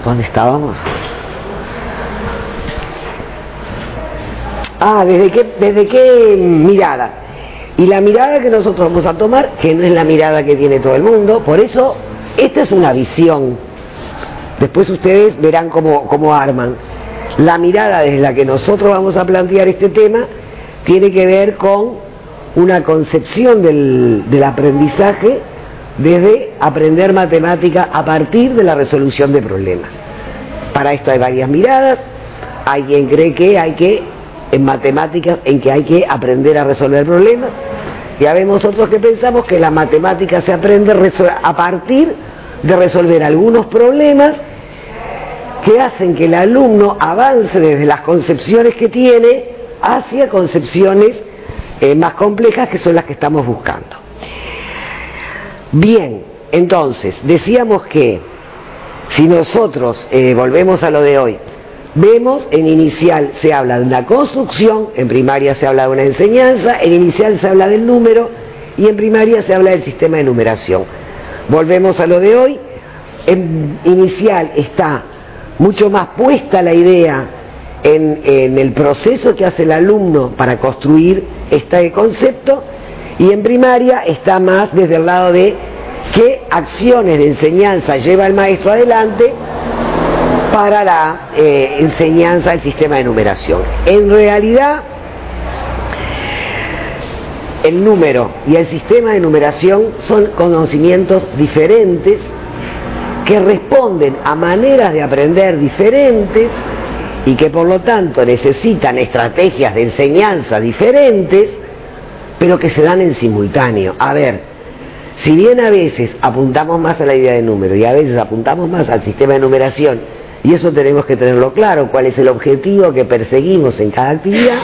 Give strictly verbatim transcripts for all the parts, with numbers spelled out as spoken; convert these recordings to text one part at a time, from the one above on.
¿Dónde estábamos? Ah, ¿desde qué, desde qué mirada? Y la mirada que nosotros vamos a tomar, que no es la mirada que tiene todo el mundo, por eso, esta es una visión. Después ustedes verán cómo, cómo arman. La mirada desde la que nosotros vamos a plantear este tema tiene que ver con una concepción del, del aprendizaje desde aprender matemática a partir de la resolución de problemas. Para esto hay varias miradas. Hay quien cree que hay que, en matemáticas, en que hay que aprender a resolver problemas. Ya vemos otros que pensamos que la matemática se aprende a partir de resolver algunos problemas que hacen que el alumno avance desde las concepciones que tiene hacia concepciones eh, más complejas, que son las que estamos buscando. Bien, entonces, decíamos que si nosotros eh, volvemos a lo de hoy, vemos en inicial se habla de una construcción, en primaria se habla de una enseñanza, en inicial se habla del número y en primaria se habla del sistema de numeración. Volvemos a lo de hoy, en inicial está mucho más puesta la idea en, en el proceso que hace el alumno para construir este concepto, y en primaria está más desde el lado de qué acciones de enseñanza lleva el maestro adelante para la eh, enseñanza del sistema de numeración. En realidad, el número y el sistema de numeración son conocimientos diferentes que responden a maneras de aprender diferentes y que por lo tanto necesitan estrategias de enseñanza diferentes, pero que se dan en simultáneo. A ver, si bien a veces apuntamos más a la idea de número y a veces apuntamos más al sistema de numeración, y eso tenemos que tenerlo claro, cuál es el objetivo que perseguimos en cada actividad,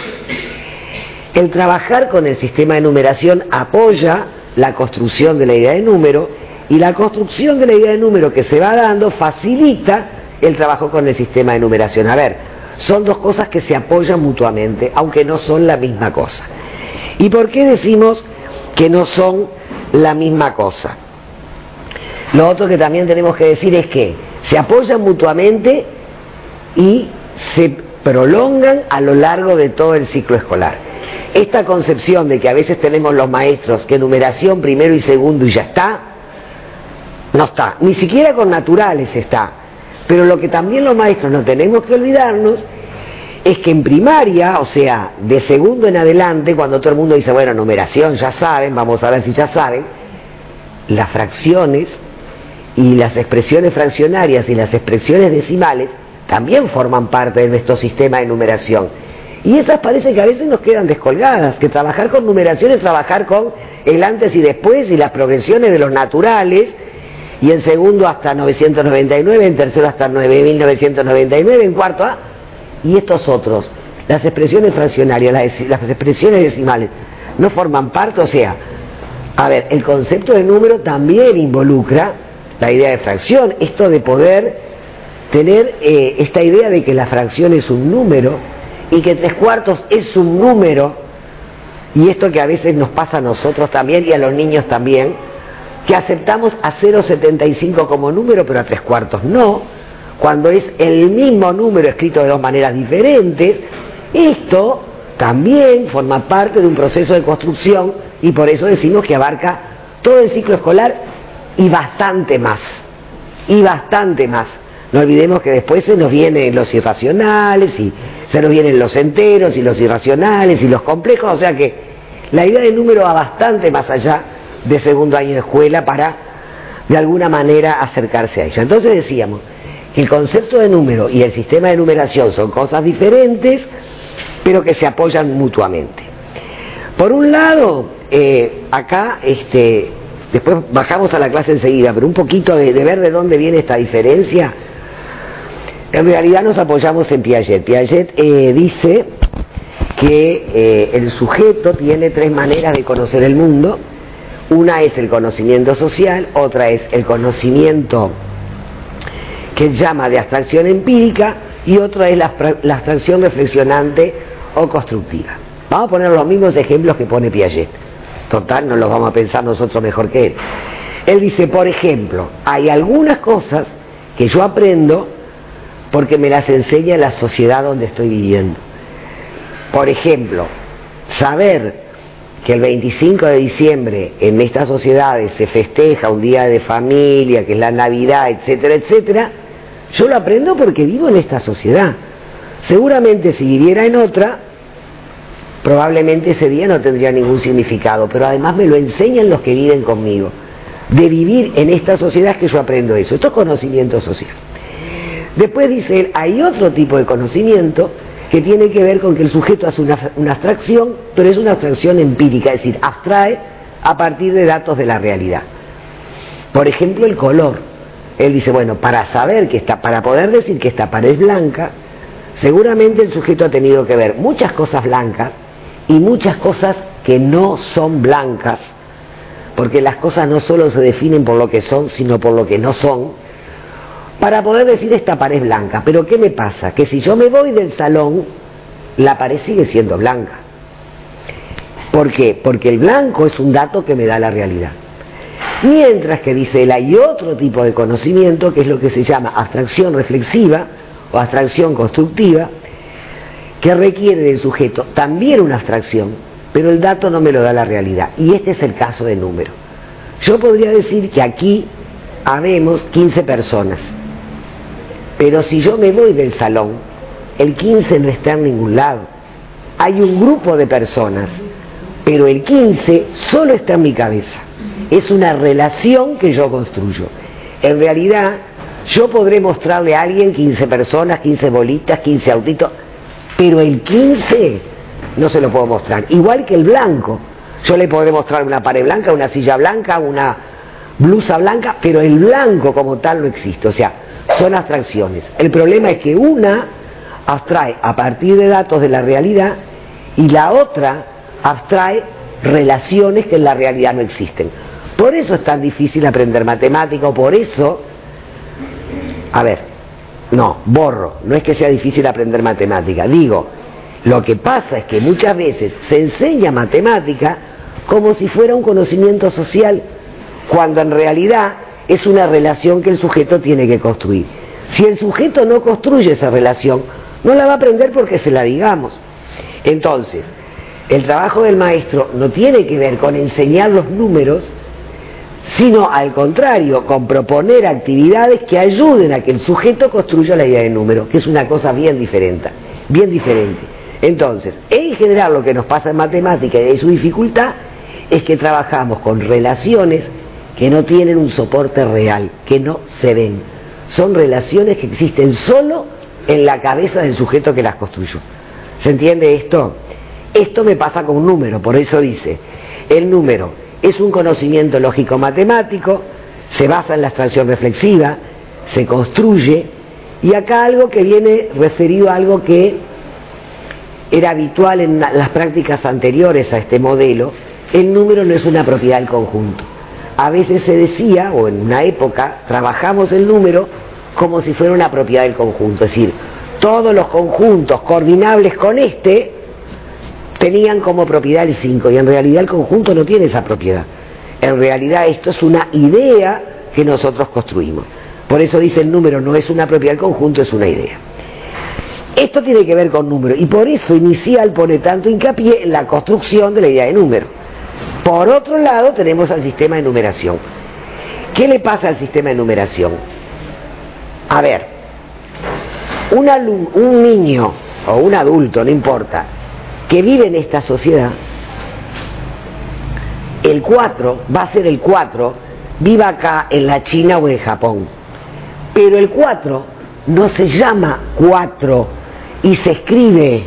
el trabajar con el sistema de numeración apoya la construcción de la idea de número, y la construcción de la idea de número que se va dando facilita el trabajo con el sistema de numeración. A ver, son dos cosas que se apoyan mutuamente, aunque no son la misma cosa. ¿Y por qué decimos que no son la misma cosa? Lo otro que también tenemos que decir es que se apoyan mutuamente y se prolongan a lo largo de todo el ciclo escolar. Esta concepción de que a veces tenemos los maestros que numeración primero y segundo y ya está, no está, ni siquiera con naturales está. Pero lo que también los maestros no tenemos que olvidarnos es que en primaria, o sea, de segundo en adelante, cuando todo el mundo dice, bueno, numeración ya saben, vamos a ver si ya saben, las fracciones y las expresiones fraccionarias y las expresiones decimales también forman parte de nuestro sistema de numeración. Y esas parece que a veces nos quedan descolgadas, que trabajar con numeración es trabajar con el antes y después y las progresiones de los naturales, y en segundo hasta novecientos noventa y nueve, en tercero hasta nueve mil novecientos noventa y nueve, en cuarto A, y estos otros, las expresiones fraccionarias, las, las expresiones decimales, no forman parte. O sea, a ver, el concepto de número también involucra la idea de fracción, esto de poder tener eh, esta idea de que la fracción es un número y que tres cuartos es un número, y esto que a veces nos pasa a nosotros también y a los niños también, que aceptamos a cero coma setenta y cinco como número, pero a tres cuartos no, cuando es el mismo número escrito de dos maneras diferentes. Esto también forma parte de un proceso de construcción, y por eso decimos que abarca todo el ciclo escolar y bastante más, y bastante más. No olvidemos que después se nos vienen los irracionales, y se nos vienen los enteros, y los irracionales, y los complejos, o sea que la idea del número va bastante más allá de segundo año de escuela para, de alguna manera, acercarse a ella. Entonces decíamos que el concepto de número y el sistema de numeración son cosas diferentes, pero que se apoyan mutuamente. Por un lado, eh, acá, este, después bajamos a la clase enseguida, pero un poquito de, de ver de dónde viene esta diferencia. En realidad nos apoyamos en Piaget. Piaget eh, dice que eh, el sujeto tiene tres maneras de conocer el mundo. Una es el conocimiento social, otra es el conocimiento que él llama de abstracción empírica, y otra es la, la abstracción reflexionante o constructiva. Vamos a poner los mismos ejemplos que pone Piaget. Total, no los vamos a pensar nosotros mejor que él. Él dice, por ejemplo, hay algunas cosas que yo aprendo porque me las enseña la sociedad donde estoy viviendo. Por ejemplo, saber que el veinticinco de diciembre en estas sociedades se festeja un día de familia, que es la Navidad, etcétera, etcétera, yo lo aprendo porque vivo en esta sociedad. Seguramente si viviera en otra, probablemente ese día no tendría ningún significado, pero además me lo enseñan los que viven conmigo. De vivir en esta sociedad es que yo aprendo eso. Esto es conocimiento social. Después dice él, hay otro tipo de conocimiento que tiene que ver con que el sujeto hace una, una abstracción, pero es una abstracción empírica, es decir, abstrae a partir de datos de la realidad. Por ejemplo, el color. Él dice, bueno, para saber que está, para poder decir que esta pared es blanca, seguramente el sujeto ha tenido que ver muchas cosas blancas y muchas cosas que no son blancas, porque las cosas no solo se definen por lo que son, sino por lo que no son, para poder decir esta pared es blanca. Pero ¿qué me pasa? Que si yo me voy del salón, la pared sigue siendo blanca. ¿Por qué? Porque el blanco es un dato que me da la realidad. Mientras que, dice él, hay otro tipo de conocimiento que es lo que se llama abstracción reflexiva o abstracción constructiva, que requiere del sujeto también una abstracción, pero el dato no me lo da la realidad. Y este es el caso de número. Yo podría decir que aquí habemos quince personas, pero si yo me voy del salón, el quince no está en ningún lado. Hay un grupo de personas, pero el quince solo está en mi cabeza. Es una relación que yo construyo. En realidad, yo podré mostrarle a alguien quince personas, quince bolitas, quince autitos, pero el quince no se lo puedo mostrar. Igual que el blanco. Yo le podré mostrar una pared blanca, una silla blanca, una blusa blanca, pero el blanco como tal no existe. O sea, son abstracciones. El problema es que una abstrae a partir de datos de la realidad y la otra abstrae relaciones que en la realidad no existen. Por eso es tan difícil aprender matemática, o por eso, a ver, no, borro, no es que sea difícil aprender matemática, digo, lo que pasa es que muchas veces se enseña matemática como si fuera un conocimiento social, cuando en realidad es una relación que el sujeto tiene que construir. Si el sujeto no construye esa relación, no la va a aprender porque se la digamos. Entonces, el trabajo del maestro no tiene que ver con enseñar los números, sino al contrario, con proponer actividades que ayuden a que el sujeto construya la idea de número, que es una cosa bien diferente, bien diferente. Entonces, en general lo que nos pasa en matemática y de su dificultad es que trabajamos con relaciones que no tienen un soporte real, que no se ven. Son relaciones que existen solo en la cabeza del sujeto que las construyó. ¿Se entiende esto? Esto me pasa con un número, por eso dice, el número es un conocimiento lógico-matemático, se basa en la abstracción reflexiva, se construye, y acá algo que viene referido a algo que era habitual en las prácticas anteriores a este modelo, el número no es una propiedad del conjunto. A veces se decía, o en una época, trabajamos el número como si fuera una propiedad del conjunto, es decir, todos los conjuntos coordinables con este tenían como propiedad el cinco, y en realidad el conjunto no tiene esa propiedad. En realidad esto es una idea que nosotros construimos. Por eso dice el número no es una propiedad del conjunto, es una idea. Esto tiene que ver con número, y por eso Inicial pone tanto hincapié en la construcción de la idea de número. Por otro lado tenemos al sistema de numeración. ¿Qué le pasa al sistema de numeración? A ver, un, alum, un niño o un adulto, no importa, que vive en esta sociedad, el cuatro va a ser el cuatro, viva acá en la China o en Japón, pero el cuatro no se llama cuatro y se escribe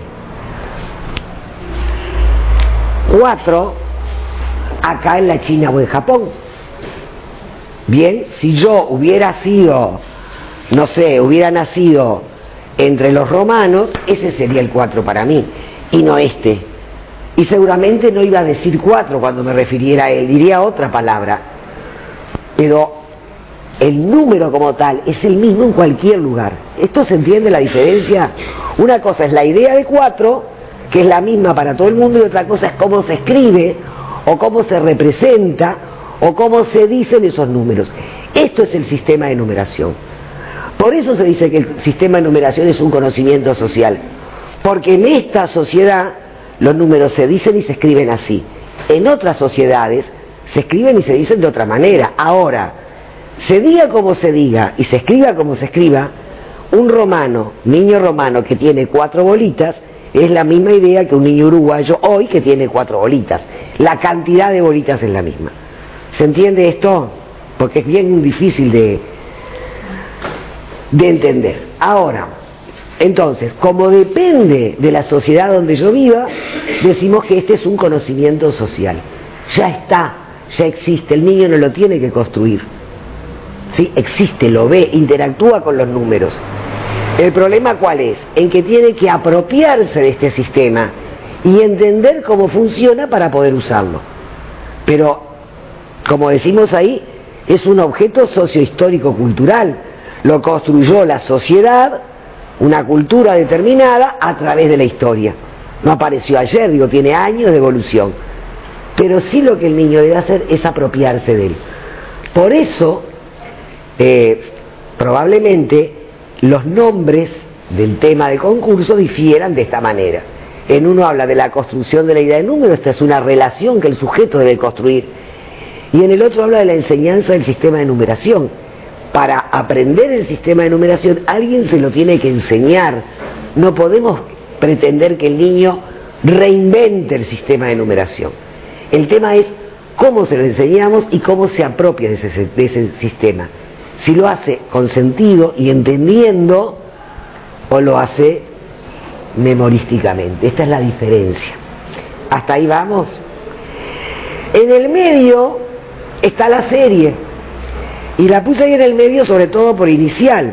cuatro acá en la China o en Japón. Bien, si yo hubiera sido, no sé, hubiera nacido entre los romanos, ese sería el cuatro para mí, y no este. Y seguramente no iba a decir cuatro cuando me refiriera a él, diría otra palabra. Pero el número como tal es el mismo en cualquier lugar. ¿Esto se entiende la diferencia? Una cosa es la idea de cuatro, que es la misma para todo el mundo, y otra cosa es cómo se escribe, o cómo se representa, o cómo se dicen esos números. Esto es el sistema de numeración. Por eso se dice que el sistema de numeración es un conocimiento social, porque en esta sociedad los números se dicen y se escriben así. En otras sociedades se escriben y se dicen de otra manera. Ahora, se diga como se diga y se escriba como se escriba, un romano, niño romano que tiene cuatro bolitas, es la misma idea que un niño uruguayo hoy que tiene cuatro bolitas. La cantidad de bolitas es la misma. ¿Se entiende esto? Porque es bien difícil de, de entender. Ahora, entonces, como depende de la sociedad donde yo viva, decimos que este es un conocimiento social. Ya está, ya existe, el niño no lo tiene que construir. ¿Sí? Existe, lo ve, interactúa con los números. ¿El problema cuál es? En que tiene que apropiarse de este sistema y entender cómo funciona para poder usarlo. Pero, como decimos ahí, es un objeto sociohistórico-cultural. Lo construyó la sociedad, una cultura determinada, a través de la historia. No apareció ayer, digo, tiene años de evolución. Pero sí lo que el niño debe hacer es apropiarse de él. Por eso, eh, probablemente, los nombres del tema de concurso difieran de esta manera. En uno habla de la construcción de la idea de número, esta es una relación que el sujeto debe construir. Y en el otro habla de la enseñanza del sistema de numeración. Para aprender el sistema de numeración, alguien se lo tiene que enseñar. No podemos pretender que el niño reinvente el sistema de numeración. El tema es cómo se lo enseñamos y cómo se apropia de ese, de ese sistema. Si lo hace con sentido y entendiendo, o lo hace memorísticamente. Esta es la diferencia. ¿Hasta ahí vamos? En el medio está la serie, y la puse ahí en el medio sobre todo por inicial,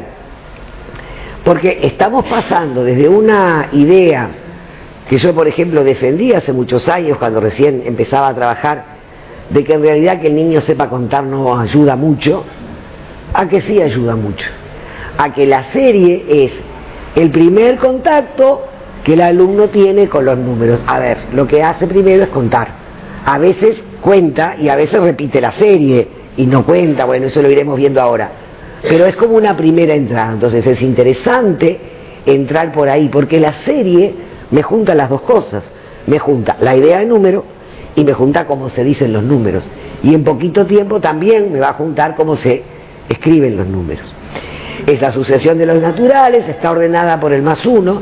porque estamos pasando desde una idea que yo, por ejemplo, defendí hace muchos años cuando recién empezaba a trabajar, de que en realidad que el niño sepa contar no ayuda mucho, a que sí ayuda mucho, a que la serie es el primer contacto que el alumno tiene con los números. A ver, lo que hace primero es contar. A veces cuenta y a veces repite la serie y no cuenta, bueno, eso lo iremos viendo ahora. Pero es como una primera entrada, entonces es interesante entrar por ahí, porque la serie me junta las dos cosas. Me junta la idea de número y me junta cómo se dicen los números. Y en poquito tiempo también me va a juntar cómo se escriben los números. Es la sucesión de los naturales, está ordenada por el más uno.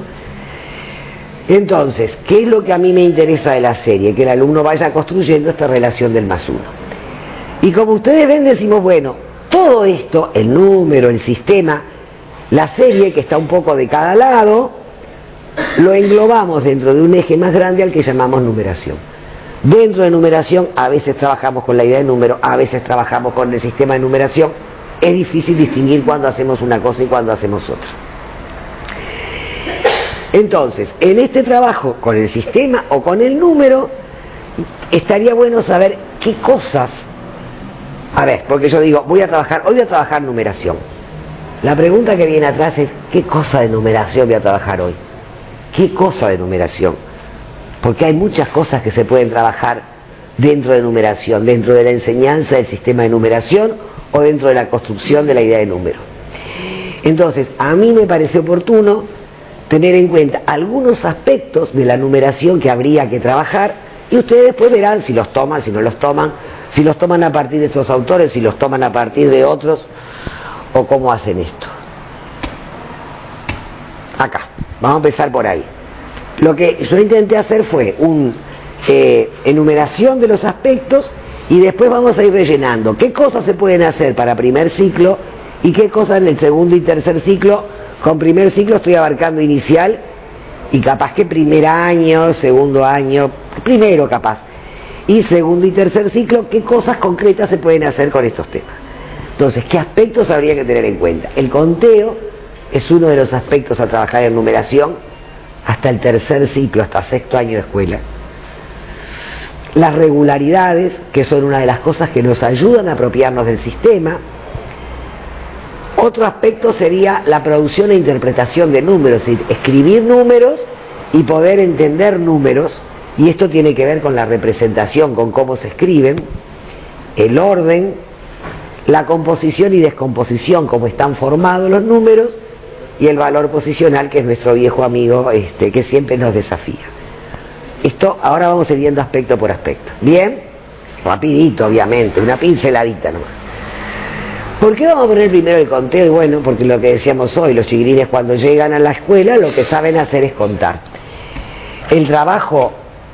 Entonces, ¿qué es lo que a mí me interesa de la serie? Que el alumno vaya construyendo esta relación del más uno. Y como ustedes ven, decimos, bueno, todo esto, el número, el sistema, la serie que está un poco de cada lado, lo englobamos dentro de un eje más grande al que llamamos numeración. Dentro de numeración a veces trabajamos con la idea de número, a veces trabajamos con el sistema de numeración. Es difícil distinguir cuándo hacemos una cosa y cuándo hacemos otra. Entonces, en este trabajo con el sistema o con el número, estaría bueno saber qué cosas. A ver, porque yo digo, voy a trabajar, hoy voy a trabajar numeración. La pregunta que viene atrás es, ¿qué cosa de numeración voy a trabajar hoy? ¿Qué cosa de numeración? Porque hay muchas cosas que se pueden trabajar dentro de numeración, dentro de la enseñanza del sistema de numeración o dentro de la construcción de la idea de número. Entonces, a mí me parece oportuno tener en cuenta algunos aspectos de la numeración que habría que trabajar, y ustedes después verán si los toman, si no los toman, si los toman a partir de estos autores, si los toman a partir de otros, o cómo hacen esto. Acá, vamos a empezar por ahí. Lo que yo intenté hacer fue una eh, enumeración de los aspectos, y después vamos a ir rellenando qué cosas se pueden hacer para primer ciclo y qué cosas en el segundo y tercer ciclo. Con primer ciclo estoy abarcando inicial y capaz que primer año, segundo año, primero capaz, y segundo y tercer ciclo, qué cosas concretas se pueden hacer con estos temas. Entonces, ¿qué aspectos habría que tener en cuenta? El conteo es uno de los aspectos a trabajar en numeración hasta el tercer ciclo, hasta sexto año de escuela. Las regularidades, que son una de las cosas que nos ayudan a apropiarnos del sistema. Otro aspecto sería la producción e interpretación de números, es decir, escribir números y poder entender números, y esto tiene que ver con la representación, con cómo se escriben, el orden, la composición y descomposición, como están formados los números, y el valor posicional, que es nuestro viejo amigo, este, que siempre nos desafía. Esto ahora vamos a ir viendo aspecto por aspecto. Bien, rapidito obviamente, una pinceladita nomás. ¿Por qué vamos a poner primero el conteo? Y bueno, porque lo que decíamos hoy, los chiquilines cuando llegan a la escuela lo que saben hacer es contar. El trabajo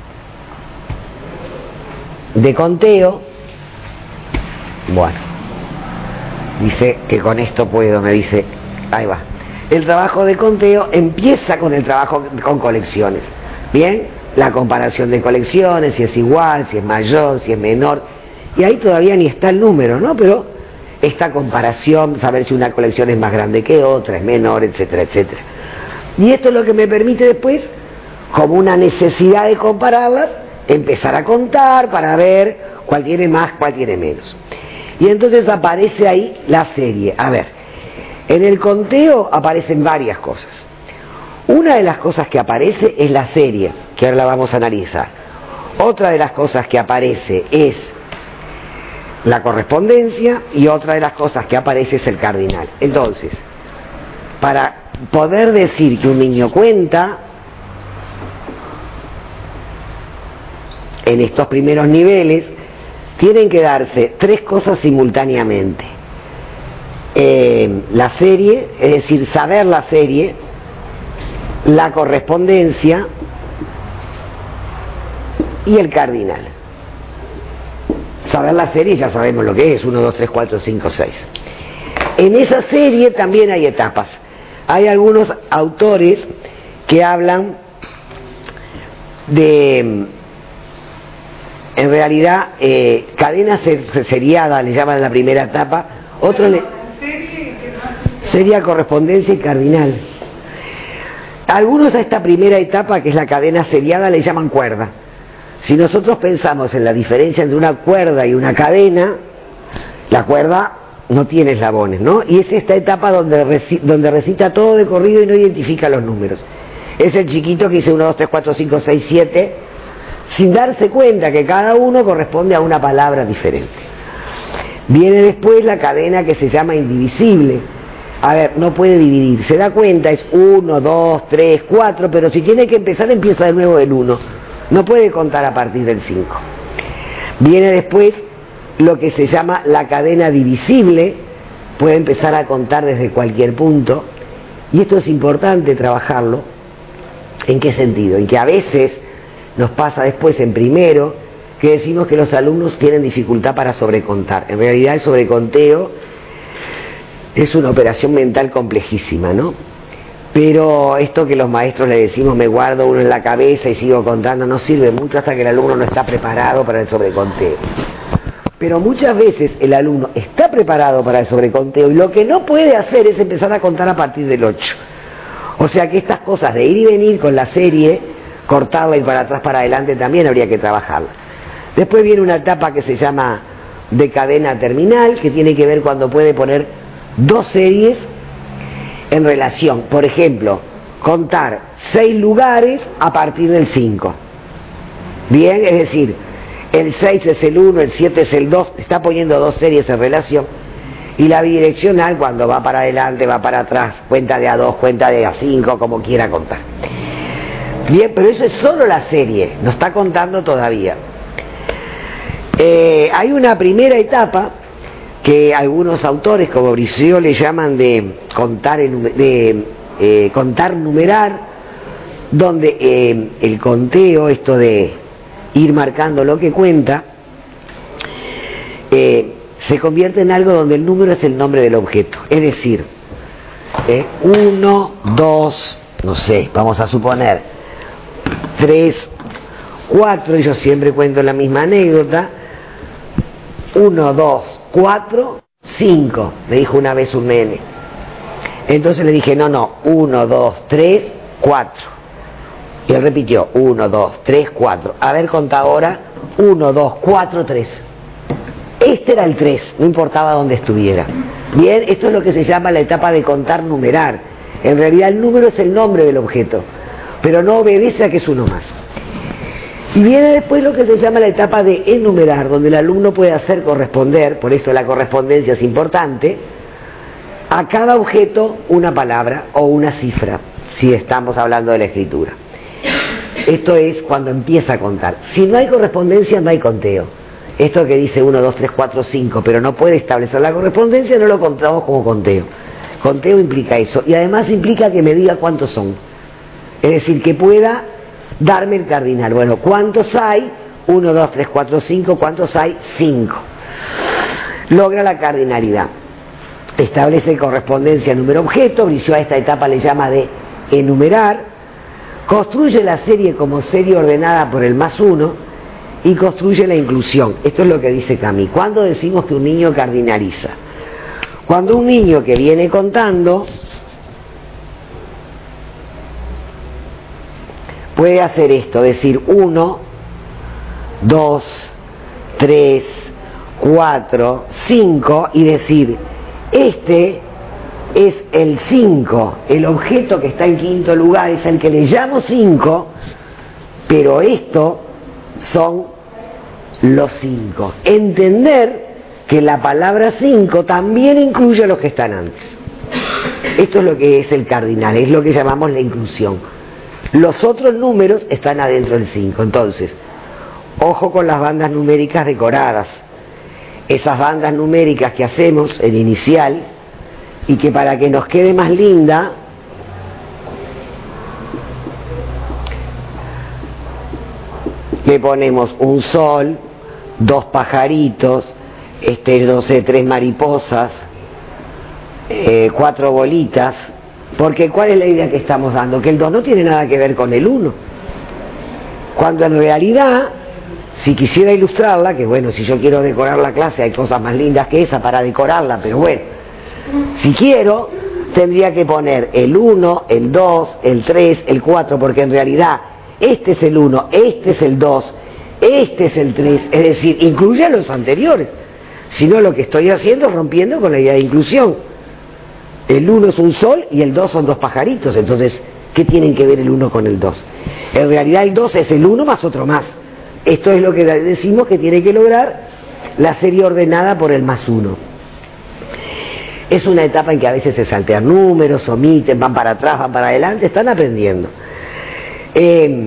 de conteo, bueno, dice que con esto puedo, me dice, ahí va. El trabajo de conteo empieza con el trabajo con colecciones. Bien, la comparación de colecciones, si es igual, si es mayor, si es menor, y ahí todavía ni está el número, ¿no? Pero esta comparación, saber si una colección es más grande que otra, es menor, etcétera, etcétera. Y esto es lo que me permite después, como una necesidad de compararlas, empezar a contar para ver cuál tiene más, cuál tiene menos. Y entonces aparece ahí la serie. A ver, en el conteo aparecen varias cosas. Una de las cosas que aparece es la serie, que ahora la vamos a analizar. Otra de las cosas que aparece es la correspondencia, y otra de las cosas que aparece es el cardinal. Entonces, para poder decir que un niño cuenta, en estos primeros niveles, tienen que darse tres cosas simultáneamente. Eh, la serie, es decir, saber la serie, la correspondencia y el cardinal. Saber la serie ya sabemos lo que es, uno, dos, tres, cuatro, cinco, seis. En esa serie también hay etapas. Hay algunos autores que hablan de, en realidad, eh, cadena seriada, le llaman la primera etapa, otros le... sería correspondencia y cardinal. Algunos a esta primera etapa, que es la cadena seriada, le llaman cuerda. Si nosotros pensamos en la diferencia entre una cuerda y una cadena, la cuerda no tiene eslabones, ¿no? Y es esta etapa donde, reci donde recita todo de corrido y no identifica los números. Es el chiquito que dice uno, dos, tres, cuatro, cinco, seis, siete, sin darse cuenta que cada uno corresponde a una palabra diferente. Viene después la cadena que se llama indivisible. A ver, no puede dividir, se da cuenta, es uno, dos, tres, cuatro, pero si tiene que empezar, empieza de nuevo el uno. No puede contar a partir del cinco. Viene después lo que se llama la cadena divisible, puede empezar a contar desde cualquier punto, y esto es importante trabajarlo. ¿En qué sentido? En que a veces nos pasa después en primero que decimos que los alumnos tienen dificultad para sobrecontar. En realidad el sobreconteo es una operación mental complejísima, ¿no? Pero esto que los maestros le decimos, me guardo uno en la cabeza y sigo contando, no sirve mucho hasta que el alumno no está preparado para el sobreconteo. Pero muchas veces el alumno está preparado para el sobreconteo y lo que no puede hacer es empezar a contar a partir del ocho. O sea que estas cosas de ir y venir con la serie, cortarla y para atrás para adelante también habría que trabajarla. Después viene una etapa que se llama de cadena terminal, que tiene que ver cuando puede poner dos series en relación. Por ejemplo, contar seis lugares a partir del cinco. Bien, es decir, el seis es el uno, el siete es el dos, está poniendo dos series en relación. Y la bidireccional, cuando va para adelante, va para atrás, cuenta de a dos, cuenta de a cinco, como quiera contar. Bien, pero eso es solo la serie, no está contando todavía. Eh, hay una primera etapa que algunos autores como Briceau le llaman de contar, de, eh, contar numerar, donde eh, el conteo, esto de ir marcando lo que cuenta, eh, se convierte en algo donde el número es el nombre del objeto. Es decir, eh, uno, dos, no sé, vamos a suponer, tres, cuatro, y yo siempre cuento la misma anécdota, uno, dos, cuatro, cinco, me dijo una vez un nene. Entonces le dije, no, no, uno, dos, tres, cuatro. Y él repitió, uno, dos, tres, cuatro. A ver, conta ahora, uno, dos, cuatro, tres. Este era el tres, no importaba dónde estuviera. Bien, esto es lo que se llama la etapa de contar numerar. En realidad el número es el nombre del objeto, pero no obedece a que es uno más. Y viene después lo que se llama la etapa de enumerar, donde el alumno puede hacer corresponder, por eso la correspondencia es importante, a cada objeto una palabra o una cifra, si estamos hablando de la escritura. Esto es cuando empieza a contar. Si no hay correspondencia, no hay conteo. Esto que dice uno, dos, tres, cuatro, cinco, pero no puede establecer la correspondencia, no lo contamos como conteo. Conteo implica eso, y además implica que me diga cuántos son. Es decir, que pueda darme el cardinal. Bueno, ¿cuántos hay? uno, dos, tres, cuatro, cinco. ¿Cuántos hay? cinco. Logra la cardinalidad. Establece correspondencia número-objeto. Briceau a esta etapa le llama de enumerar. Construye la serie como serie ordenada por el más uno y construye la inclusión. Esto es lo que dice Camus. ¿Cuándo decimos que un niño cardinaliza? Cuando un niño que viene contando puede hacer esto, decir uno, dos, tres, cuatro, cinco y decir, este es el cinco, el objeto que está en quinto lugar es el que le llamo cinco, pero esto son los cinco. Entender que la palabra cinco también incluye a los que están antes. Esto es lo que es el cardinal, es lo que llamamos la inclusión. Los otros números están adentro del cinco. Entonces, ojo con las bandas numéricas decoradas. Esas bandas numéricas que hacemos en inicial y que para que nos quede más linda le ponemos un sol, dos pajaritos, este, no sé, tres mariposas, eh, cuatro bolitas. Porque ¿cuál es la idea que estamos dando? Que el dos no tiene nada que ver con el uno. Cuando en realidad, si quisiera ilustrarla, que bueno, si yo quiero decorar la clase hay cosas más lindas que esa para decorarla, pero bueno, si quiero, tendría que poner el uno, el dos, el tres, el cuatro, porque en realidad este es el uno, este es el dos, este es el tres, es decir, incluye a los anteriores. Si no, lo que estoy haciendo es rompiendo con la idea de inclusión. El uno es un sol y el dos son dos pajaritos. Entonces, ¿qué tienen que ver el uno con el dos? En realidad el dos es el uno más otro más. Esto es lo que decimos que tiene que lograr la serie ordenada por el más uno. Es una etapa en que a veces se saltean números, omiten, van para atrás, van para adelante, están aprendiendo. Eh,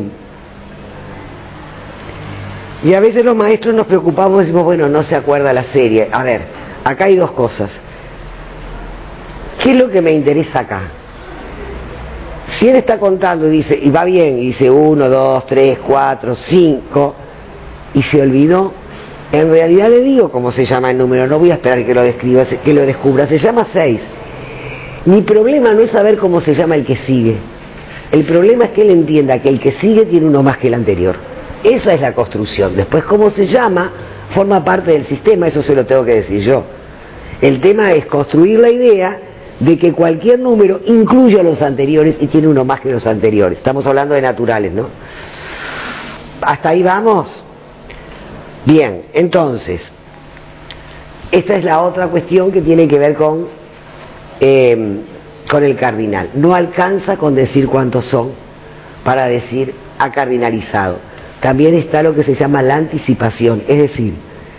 y a veces los maestros nos preocupamos y decimos, bueno, no se acuerda la serie. A ver, acá hay dos cosas. ¿Qué es lo que me interesa acá? Si él está contando y dice, y va bien, y dice uno, dos, tres, cuatro, cinco, y se olvidó, en realidad le digo cómo se llama el número, no voy a esperar que lo describa, que lo descubra, se llama seis. Mi problema no es saber cómo se llama el que sigue, el problema es que él entienda que el que sigue tiene uno más que el anterior. Esa es la construcción. Después cómo se llama forma parte del sistema, eso se lo tengo que decir yo. El tema es construir la idea de que cualquier número incluye a los anteriores y tiene uno más que los anteriores. Estamos hablando de naturales, ¿no? ¿Hasta ahí vamos? Bien, entonces, esta es la otra cuestión que tiene que ver con, eh, con el cardinal. No alcanza con decir cuántos son para decir ha cardinalizado. También está lo que se llama la anticipación, es decir,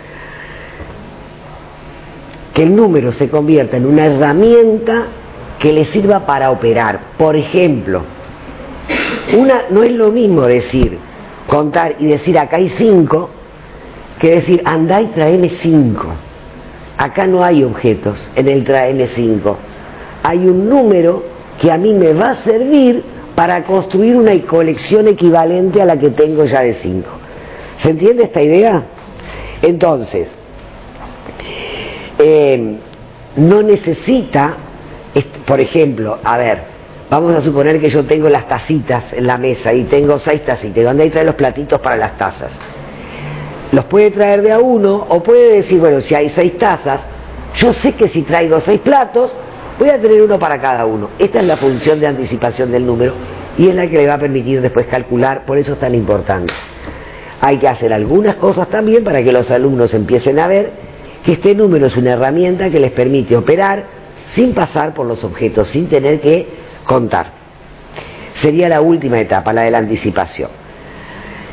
que el número se convierta en una herramienta que le sirva para operar. Por ejemplo, una, no es lo mismo decir, contar y decir acá hay cinco, que decir andá y traeme cinco. Acá no hay objetos en el traeme cinco. Hay un número que a mí me va a servir para construir una colección equivalente a la que tengo ya de cinco. ¿Se entiende esta idea? Entonces, Eh, no necesita, por ejemplo, a ver, vamos a suponer que yo tengo las tacitas en la mesa y tengo seis tacitas, ¿dónde hay que traer los platitos para las tazas? Los puede traer de a uno o puede decir, bueno, si hay seis tazas, yo sé que si traigo seis platos, voy a tener uno para cada uno. Esta es la función de anticipación del número y es la que le va a permitir después calcular, por eso es tan importante. Hay que hacer algunas cosas también para que los alumnos empiecen a ver que este número es una herramienta que les permite operar sin pasar por los objetos, sin tener que contar. Sería la última etapa, la de la anticipación.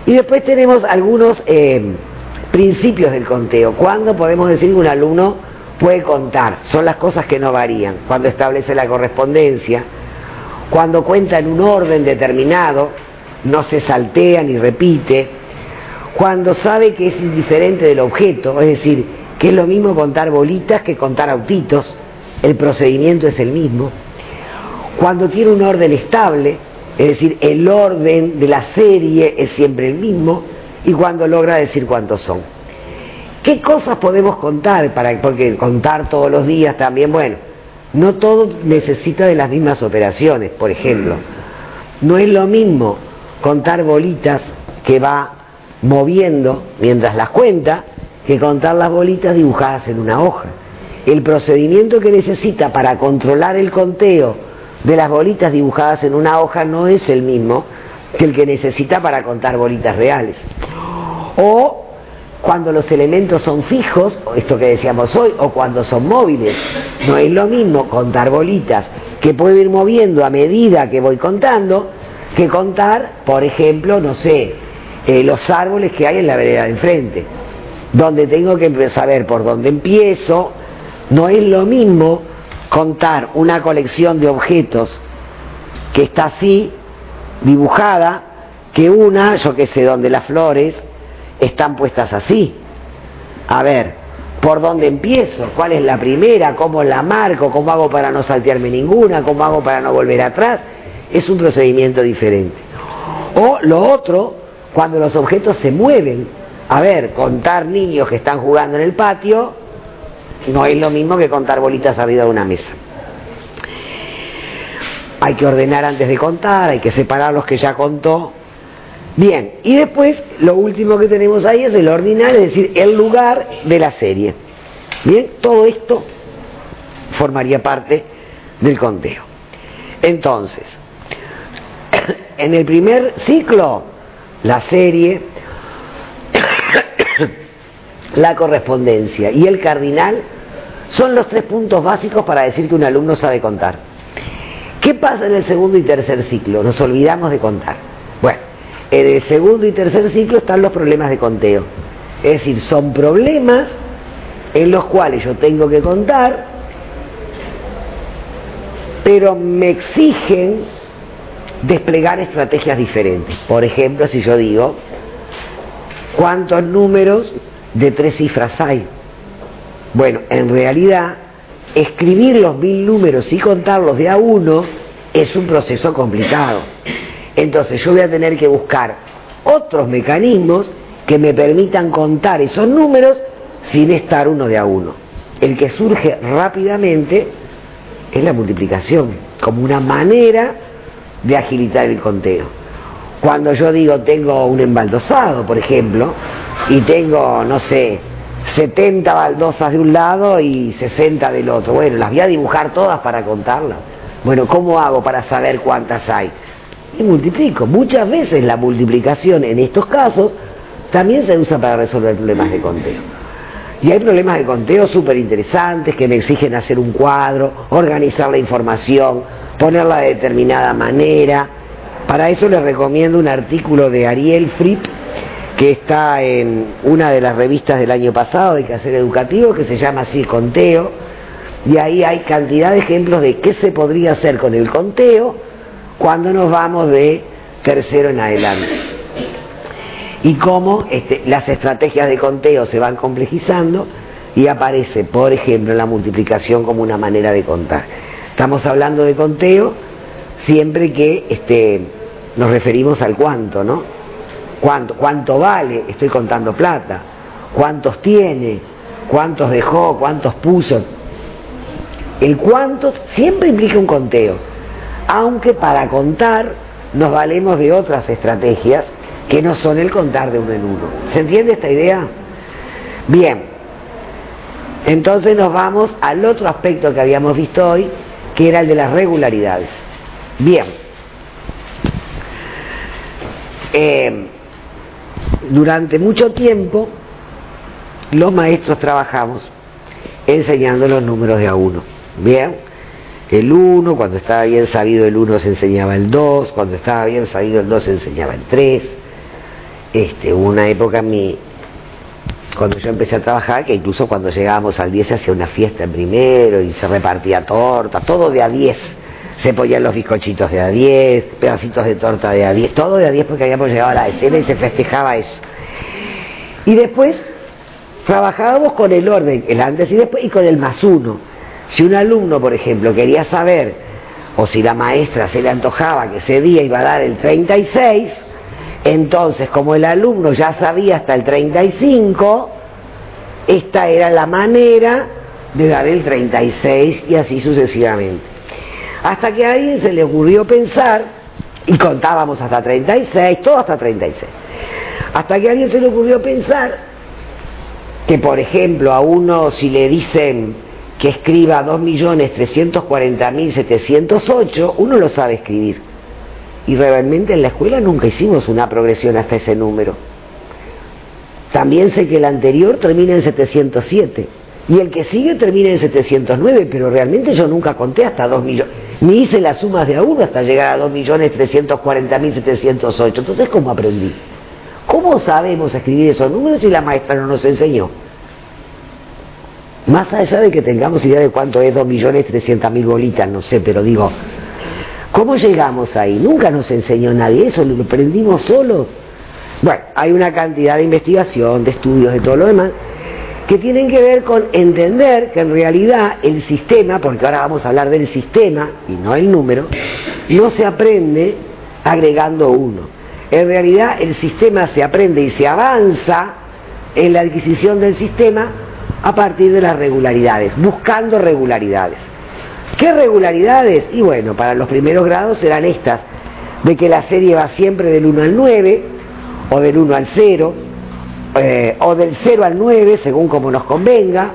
Y después tenemos algunos eh, principios del conteo. ¿Cuándo podemos decir que un alumno puede contar? Son las cosas que no varían. Cuando establece la correspondencia, cuando cuenta en un orden determinado, no se saltea ni repite, cuando sabe que es indiferente del objeto, es decir, que es lo mismo contar bolitas que contar autitos, el procedimiento es el mismo, cuando tiene un orden estable, es decir, el orden de la serie es siempre el mismo, y cuando logra decir cuántos son. ¿Qué cosas podemos contar? Para, porque contar todos los días también, bueno, no todo necesita de las mismas operaciones. Por ejemplo, no es lo mismo contar bolitas que va moviendo mientras las cuenta que contar las bolitas dibujadas en una hoja. El procedimiento que necesita para controlar el conteo de las bolitas dibujadas en una hoja no es el mismo que el que necesita para contar bolitas reales. O cuando los elementos son fijos, esto que decíamos hoy, o cuando son móviles, no es lo mismo contar bolitas que puedo ir moviendo a medida que voy contando, que contar, por ejemplo, no sé, eh, los árboles que hay en la vereda de enfrente, donde tengo que saber por dónde empiezo. No es lo mismo contar una colección de objetos que está así, dibujada, que una, yo que sé, donde las flores están puestas así. A ver, ¿por dónde empiezo? ¿Cuál es la primera? ¿Cómo la marco? ¿Cómo hago para no saltearme ninguna? ¿Cómo hago para no volver atrás? Es un procedimiento diferente. O lo otro, cuando los objetos se mueven. A ver, contar niños que están jugando en el patio no es lo mismo que contar bolitas arriba de una mesa. Hay que ordenar antes de contar, hay que separar los que ya contó. Bien, y después lo último que tenemos ahí es el ordinal, es decir, el lugar de la serie. Bien, todo esto formaría parte del conteo. Entonces, en el primer ciclo, la serie, la correspondencia y el cardinal son los tres puntos básicos para decir que un alumno sabe contar. ¿Qué pasa en el segundo y tercer ciclo? Nos olvidamos de contar. Bueno, en el segundo y tercer ciclo están los problemas de conteo. Es decir, son problemas en los cuales yo tengo que contar, pero me exigen desplegar estrategias diferentes. Por ejemplo, si yo digo, ¿cuántos números de tres cifras hay? Bueno, en realidad, escribir los mil números y contarlos de a uno es un proceso complicado. Entonces yo voy a tener que buscar otros mecanismos que me permitan contar esos números sin estar uno de a uno. El que surge rápidamente es la multiplicación, como una manera de agilitar el conteo. Cuando yo digo tengo un embaldosado, por ejemplo, y tengo, no sé, setenta baldosas de un lado y sesenta del otro, bueno, las voy a dibujar todas para contarlas. Bueno, ¿cómo hago para saber cuántas hay? Y multiplico. Muchas veces la multiplicación en estos casos también se usa para resolver problemas de conteo. Y hay problemas de conteo súper interesantes que me exigen hacer un cuadro, organizar la información, ponerla de determinada manera. Para eso les recomiendo un artículo de Ariel Fripp, que está en una de las revistas del año pasado de Quehacer Educativo, que se llama así Conteo, y ahí hay cantidad de ejemplos de qué se podría hacer con el conteo cuando nos vamos de tercero en adelante. Y cómo este, las estrategias de conteo se van complejizando y aparece, por ejemplo, la multiplicación como una manera de contar. Estamos hablando de conteo siempre que este, nos referimos al cuánto, ¿no? ¿Cuánto, cuánto vale? Estoy contando plata. ¿Cuántos tiene? ¿Cuántos dejó? ¿Cuántos puso? El cuántos siempre implica un conteo, aunque para contar nos valemos de otras estrategias que no son el contar de uno en uno. ¿Se entiende esta idea? Bien, entonces nos vamos al otro aspecto que habíamos visto hoy, que era el de las regularidades. Bien, eh, durante mucho tiempo los maestros trabajamos enseñando los números de a uno. Bien, el uno, cuando estaba bien sabido el uno se enseñaba el dos, cuando estaba bien sabido el dos se enseñaba el tres, este, hubo una época en mi, cuando yo empecé a trabajar, que incluso cuando llegábamos al diez se hacía una fiesta en primero y se repartía torta, todo de a diez. Se ponían los bizcochitos de a diez, pedacitos de torta de a diez, todo de a diez porque habíamos llegado a la escena y se festejaba eso. Y después trabajábamos con el orden, el antes y después, y con el más uno. Si un alumno, por ejemplo, quería saber, o si la maestra se le antojaba que ese día iba a dar el treinta y seis, entonces como el alumno ya sabía hasta el treinta y cinco, esta era la manera de dar el treinta y seis y así sucesivamente. Hasta que a alguien se le ocurrió pensar, y contábamos hasta treinta y seis, todo hasta treinta y seis, hasta que a alguien se le ocurrió pensar que, por ejemplo, a uno si le dicen que escriba dos millones trescientos cuarenta mil setecientos ocho, uno lo sabe escribir. Y realmente en la escuela nunca hicimos una progresión hasta ese número. También sé que el anterior termina en setecientos siete y el que sigue termina en setecientos nueve, pero realmente yo nunca conté hasta dos millones, ni hice las sumas de a uno hasta llegar a dos millones trescientos cuarenta mil setecientos ocho. Entonces, ¿cómo aprendí? ¿Cómo sabemos escribir esos números si la maestra no nos enseñó? Más allá de que tengamos idea de cuánto es dos millones trescientos mil bolitas, no sé, pero digo, ¿cómo llegamos ahí? Nunca nos enseñó nadie eso, lo aprendimos solo. Bueno, hay una cantidad de investigación, de estudios, de todo lo demás, que tienen que ver con entender que en realidad el sistema, porque ahora vamos a hablar del sistema y no el número, no se aprende agregando uno. En realidad el sistema se aprende y se avanza en la adquisición del sistema a partir de las regularidades, buscando regularidades. ¿Qué regularidades? Y bueno, para los primeros grados serán estas, de que la serie va siempre del uno al nueve, o del uno al cero, eh, o del cero al nueve, según como nos convenga,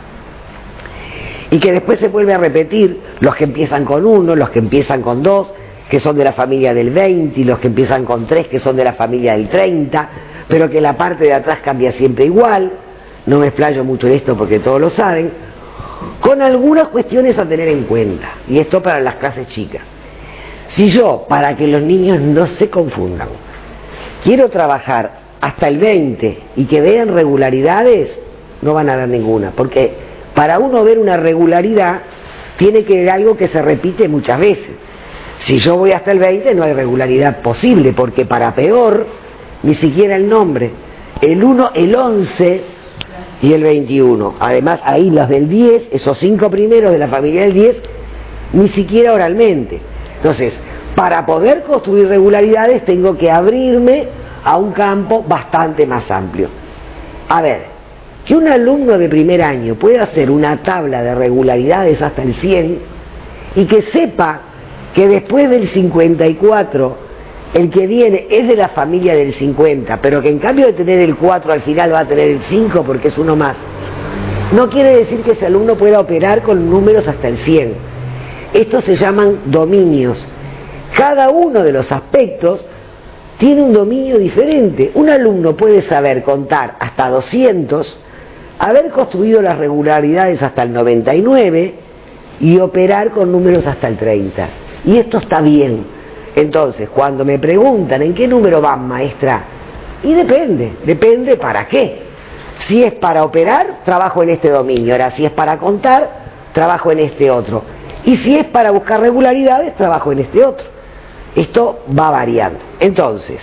y que después se vuelve a repetir los que empiezan con uno, los que empiezan con dos, que son de la familia del veinte, y los que empiezan con tres, que son de la familia del treinta, pero que la parte de atrás cambia siempre igual. No me explayo mucho en esto porque todos lo saben, con algunas cuestiones a tener en cuenta, y esto para las clases chicas. Si yo, para que los niños no se confundan, quiero trabajar hasta el veinte y que vean regularidades, no van a ver ninguna, porque para uno ver una regularidad tiene que ver algo que se repite muchas veces. Si yo voy hasta el veinte no hay regularidad posible, porque para peor, ni siquiera el nombre, el uno, el once y el veintiuno. Además, ahí los del diez, esos cinco primeros de la familia del diez, ni siquiera oralmente. Entonces, para poder construir regularidades tengo que abrirme a un campo bastante más amplio. A ver, que un alumno de primer año pueda hacer una tabla de regularidades hasta el cien y que sepa que después del cincuenta y cuatro el que viene es de la familia del cincuenta, pero que en cambio de tener el cuatro al final va a tener el cinco porque es uno más, no quiere decir que ese alumno pueda operar con números hasta el cien. Estos se llaman dominios. Cada uno de los aspectos tiene un dominio diferente. Un alumno puede saber contar hasta doscientos, haber construido las regularidades hasta el noventa y nueve y operar con números hasta el treinta. Y esto está bien. Entonces, cuando me preguntan ¿en qué número van, maestra? Y depende, depende para qué. Si es para operar, trabajo en este dominio. Ahora, si es para contar, trabajo en este otro. Y si es para buscar regularidades, trabajo en este otro. Esto va variando. Entonces,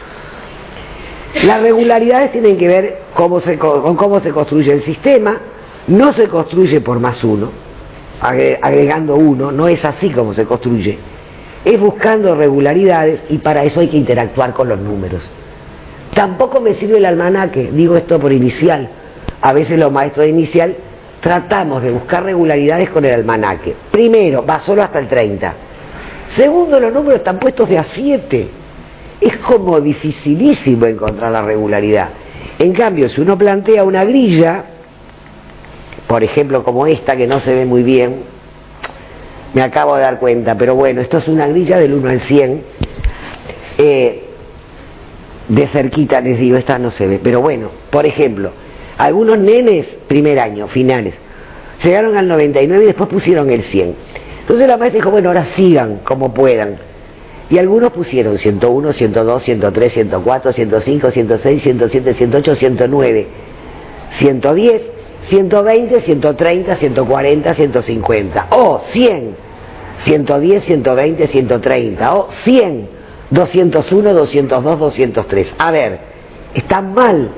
las regularidades tienen que ver cómo se, con cómo se construye el sistema. No se construye por más uno, agregando uno, no es así como se construye. Es buscando regularidades y para eso hay que interactuar con los números. Tampoco me sirve el almanaque, digo esto por inicial. A veces los maestros de inicial tratamos de buscar regularidades con el almanaque. Primero, va solo hasta el treinta. Segundo, los números están puestos de a siete. Es como dificilísimo encontrar la regularidad. En cambio, si uno plantea una grilla, por ejemplo como esta que no se ve muy bien, me acabo de dar cuenta, pero bueno, esto es una grilla del uno al cien, eh, de cerquita les digo, esta no se ve, pero bueno, por ejemplo, algunos nenes, primer año, finales, llegaron al noventa y nueve y después pusieron el cien. Entonces la maestra dijo, bueno, ahora sigan como puedan. Y algunos pusieron ciento uno, ciento dos, ciento tres, ciento cuatro, ciento cinco, ciento seis, ciento siete, ciento ocho, ciento nueve, ciento diez, ciento veinte, ciento treinta, ciento cuarenta, ciento cincuenta, o cien, ciento diez, ciento veinte, ciento treinta, o cien, doscientos uno, doscientos dos, doscientos tres. A ver, están mal,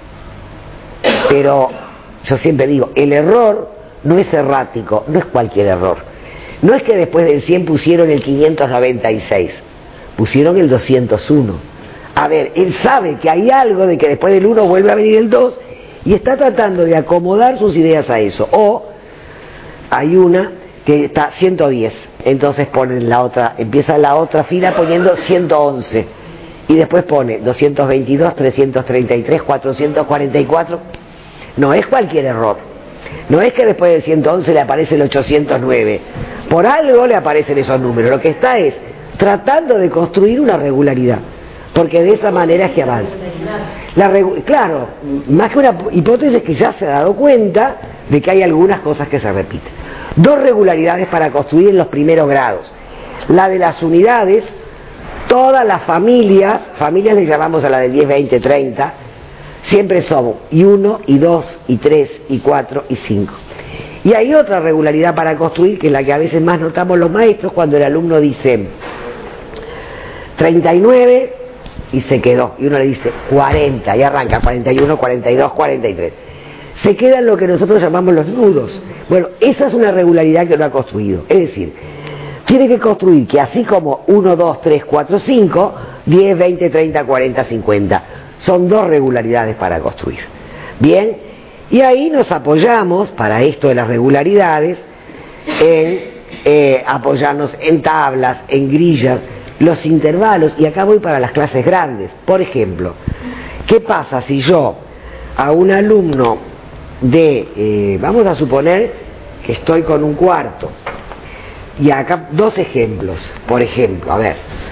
pero yo siempre digo, el error no es errático, no es cualquier error. No es que después del cien pusieron el quinientos noventa y seis, pusieron el doscientos uno. A ver, él sabe que hay algo de que después del uno vuelve a venir el dos y está tratando de acomodar sus ideas a eso. O hay una que está ciento diez, entonces ponen la otra, empieza la otra fila poniendo ciento once y después pone doscientos veintidós, trescientos treinta y tres, cuatrocientos cuarenta y cuatro. No es cualquier error. No es que después del ciento once le aparece el ochocientos nueve. Por algo le aparecen esos números. Lo que está es tratando de construir una regularidad, porque de esa manera es que avanza. La regu- claro, más que una hipótesis, que ya se ha dado cuenta de que hay algunas cosas que se repiten. Dos regularidades para construir en los primeros grados. La de las unidades, todas las familias, familias le llamamos a la de diez, veinte, treinta, siempre somos y uno, y dos, y tres, y cuatro, y cinco. Y hay otra regularidad para construir, que es la que a veces más notamos los maestros, cuando el alumno dice treinta y nueve y se quedó, y uno le dice cuarenta y arranca cuarenta y uno, cuarenta y dos, cuarenta y tres. Se quedan lo que nosotros llamamos los nudos. Bueno, esa es una regularidad que no ha construido. Es decir, tiene que construir que así como uno, dos, tres, cuatro, cinco, diez, veinte, treinta, cuarenta, cincuenta. Son dos regularidades para construir. Bien, y ahí nos apoyamos, para esto de las regularidades, en eh, apoyarnos en tablas, en grillas, los intervalos, y acá voy para las clases grandes. Por ejemplo, ¿qué pasa si yo a un alumno de, eh, vamos a suponer que estoy con un cuarto, y acá dos ejemplos, por ejemplo, a ver,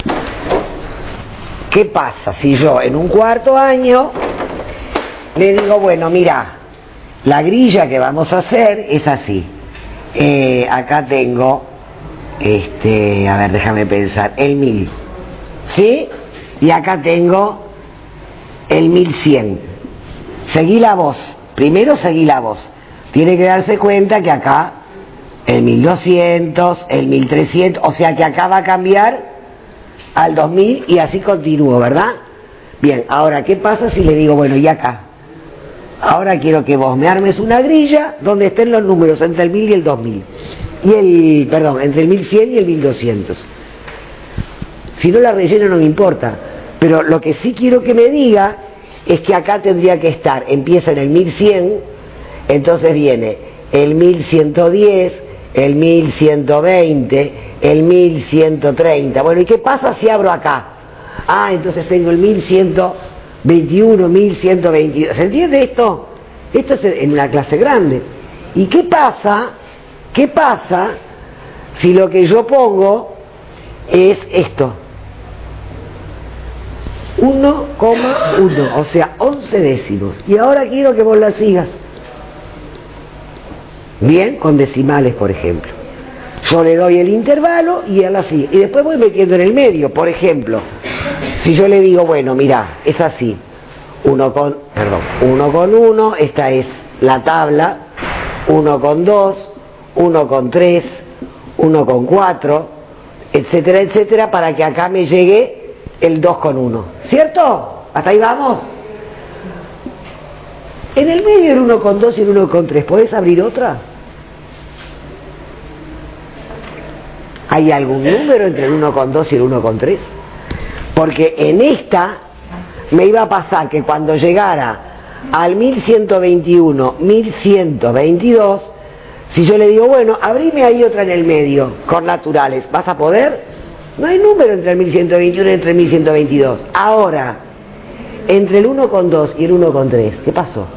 ¿qué pasa si yo en un cuarto año le digo, bueno, mira, la grilla que vamos a hacer es así, eh, acá tengo, este, a ver, déjame pensar, el mil, ¿sí? Y acá tengo el mil cien. Seguí la voz, primero seguí la voz. Tiene que darse cuenta que acá el mil doscientos, el mil trescientos, o sea que acá va a cambiar al dos mil y así continúo, ¿verdad? Bien, ahora, ¿qué pasa si le digo, bueno, y acá? Ahora quiero que vos me armes una grilla donde estén los números entre el mil y el dos mil. Y el, perdón, entre el mil cien y el mil doscientos. Si no la relleno no me importa, pero lo que sí quiero que me diga es que acá tendría que estar, empieza en el mil cien, entonces viene el mil ciento diez, el mil ciento veinte, el mil ciento treinta. Bueno, ¿y qué pasa si abro acá? Ah, entonces tengo el mil ciento veintiuno, mil ciento veintidós. ¿Se entiende esto? Esto es en una clase grande. ¿Y qué pasa? ¿Qué pasa si lo que yo pongo es esto? uno coma uno, o sea, once décimos. Y ahora quiero que vos la sigas. Bien, con decimales, por ejemplo. Yo le doy el intervalo y él la sigue. Y después voy metiendo en el medio. Por ejemplo, si yo le digo, bueno, mirá, es así. Uno con, perdón, uno con uno, esta es la tabla. Uno con dos, uno con tres, uno con cuatro, etcétera, etcétera, para que acá me llegue el dos con uno. ¿Cierto? ¿Hasta ahí vamos? En el medio el uno con dos y el uno con tres, ¿podés abrir otra? ¿Hay algún número entre el uno con dos y el uno con tres? Porque en esta me iba a pasar que cuando llegara al mil ciento veintiuno, mil ciento veintidós, si yo le digo, bueno, abrime ahí otra en el medio, con naturales, ¿vas a poder? No hay número entre el mil ciento veintiuno y entre el mil ciento veintidós. Ahora, entre el uno con dos y el uno con tres, ¿qué pasó?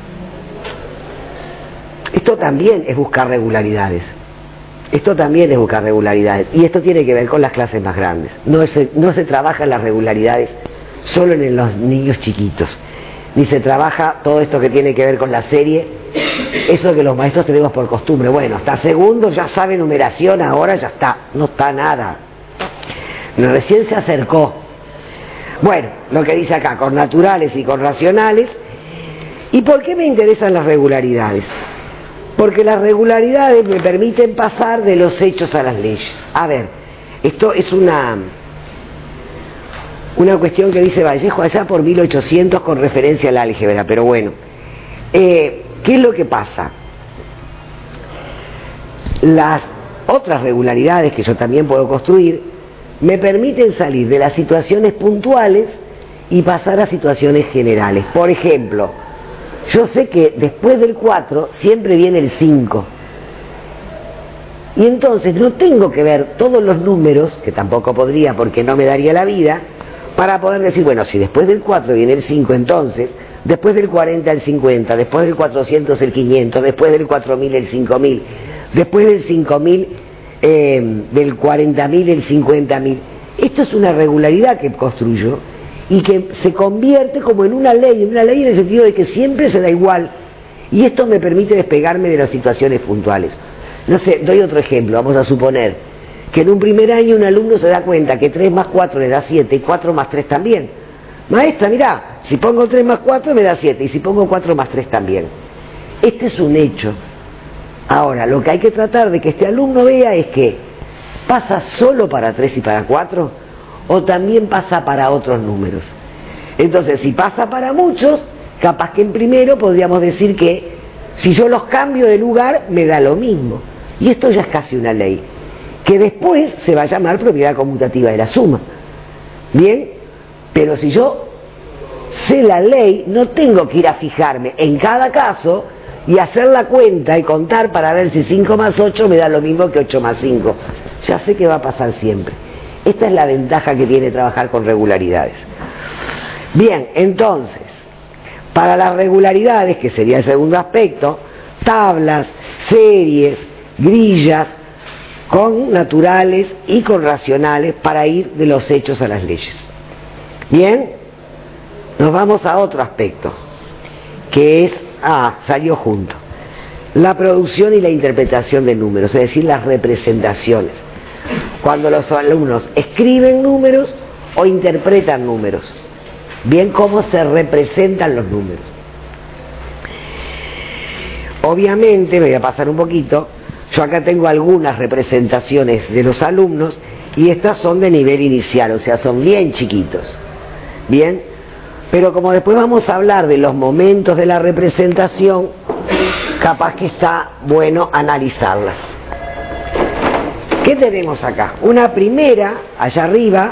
Esto también es buscar regularidades. Esto también es buscar regularidades. Y esto tiene que ver con las clases más grandes. No se, no se trabaja en las regularidades solo en los niños chiquitos. Ni se trabaja todo esto que tiene que ver con la serie. Eso que los maestros tenemos por costumbre. Bueno, hasta segundo ya sabe numeración, ahora ya está. No está nada. recién se acercó. Bueno, lo que dice acá, con naturales y con racionales. ¿Y por qué me interesan las regularidades? Porque las regularidades me permiten pasar de los hechos a las leyes. A ver, esto es una, una cuestión que dice Vallejo allá por mil ochocientos con referencia al álgebra, pero bueno. Eh, ¿Qué es lo que pasa? Las otras regularidades que yo también puedo construir me permiten salir de las situaciones puntuales y pasar a situaciones generales. Por ejemplo, yo sé que después del cuatro siempre viene el cinco. Y entonces no tengo que ver todos los números, que tampoco podría porque no me daría la vida, para poder decir, bueno, si después del cuatro viene el cinco, entonces, después del cuarenta el cincuenta, después del cuatrocientos el quinientos, después del cuatro mil el cinco mil, después del cinco mil, eh, del cuarenta mil el cincuenta mil. Esto es una regularidad que construyo y que se convierte como en una ley, en una ley en el sentido de que siempre se da igual, y esto me permite despegarme de las situaciones puntuales. No sé, doy otro ejemplo. Vamos a suponer que en un primer año un alumno se da cuenta que tres más cuatro le da siete y cuatro más tres también. Maestra, mirá, si pongo tres más cuatro me da siete y si pongo cuatro más tres también. Este es un hecho. Ahora, lo que hay que tratar de que este alumno vea es que pasa solo para tres y para cuatro o también pasa para otros números. Entonces, si pasa para muchos, capaz que en primero podríamos decir que si yo los cambio de lugar me da lo mismo. Y esto ya es casi una ley, que después se va a llamar propiedad conmutativa de la suma. Bien, pero si yo sé la ley, no tengo que ir a fijarme en cada caso y hacer la cuenta y contar para ver si cinco más ocho me da lo mismo que ocho más cinco. Ya sé que va a pasar siempre. Esta es la ventaja que tiene trabajar con regularidades. Bien, entonces, para las regularidades, que sería el segundo aspecto, tablas, series, grillas, con naturales y con racionales para ir de los hechos a las leyes. Bien, nos vamos a otro aspecto, que es, ah, salió junto, la producción y la interpretación de números, es decir, las representaciones. Cuando los alumnos escriben números o interpretan números. Bien, cómo se representan los números. Obviamente, me voy a pasar un poquito, yo acá tengo algunas representaciones de los alumnos y estas son de nivel inicial, o sea, son bien chiquitos. Bien, pero como después vamos a hablar de los momentos de la representación, capaz que está bueno analizarlas. ¿Qué tenemos acá? Una primera, allá arriba,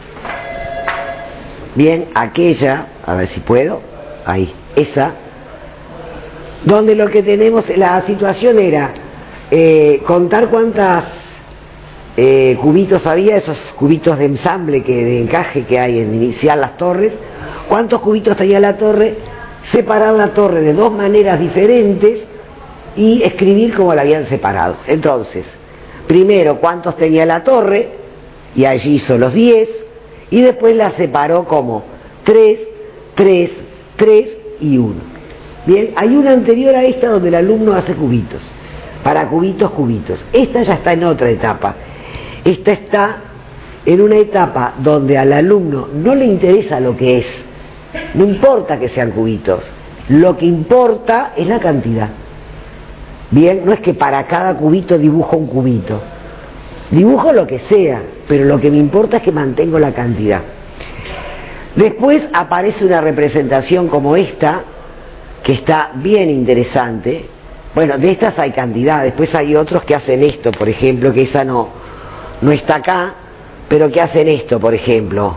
bien, aquella, a ver si puedo, ahí, esa, donde lo que tenemos, la situación era eh, contar cuántas eh, cubitos había, esos cubitos de ensamble, que de encaje que hay en iniciar las torres, cuántos cubitos tenía la torre, separar la torre de dos maneras diferentes y escribir cómo la habían separado. Entonces, primero cuántos tenía la torre, y allí hizo los diez, y después la separó como tres, tres, tres y uno. Bien, hay una anterior a esta donde el alumno hace cubitos, para cubitos, cubitos. Esta ya está en otra etapa. Esta está en una etapa donde al alumno no le interesa lo que es, no importa que sean cubitos, lo que importa es la cantidad. Bien, no es que para cada cubito dibujo un cubito, dibujo lo que sea, pero lo que me importa es que mantengo la cantidad. Después aparece una representación como esta, que está bien interesante. Bueno, de estas hay cantidad, después hay otros que hacen esto, por ejemplo, que esa no, no está acá, pero que hacen esto, por ejemplo.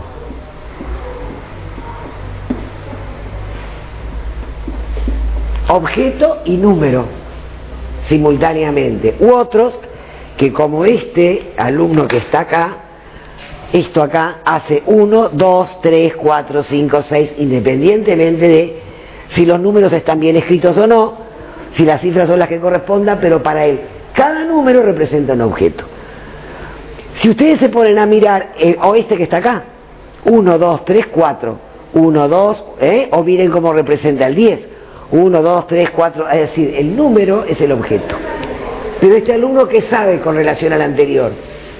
Objeto y número, simultáneamente. U otros que, como este alumno que está acá, esto acá hace uno, dos, tres, cuatro, cinco, seis, independientemente de si los números están bien escritos o no, si las cifras son las que correspondan, pero para él cada número representa un objeto. Si ustedes se ponen a mirar, eh, o este que está acá, uno, dos, tres, cuatro, uno, dos, ¿eh? O miren cómo representa el diez, uno, dos, tres, cuatro, es decir, el número es el objeto. Pero este alumno, ¿qué sabe con relación al anterior?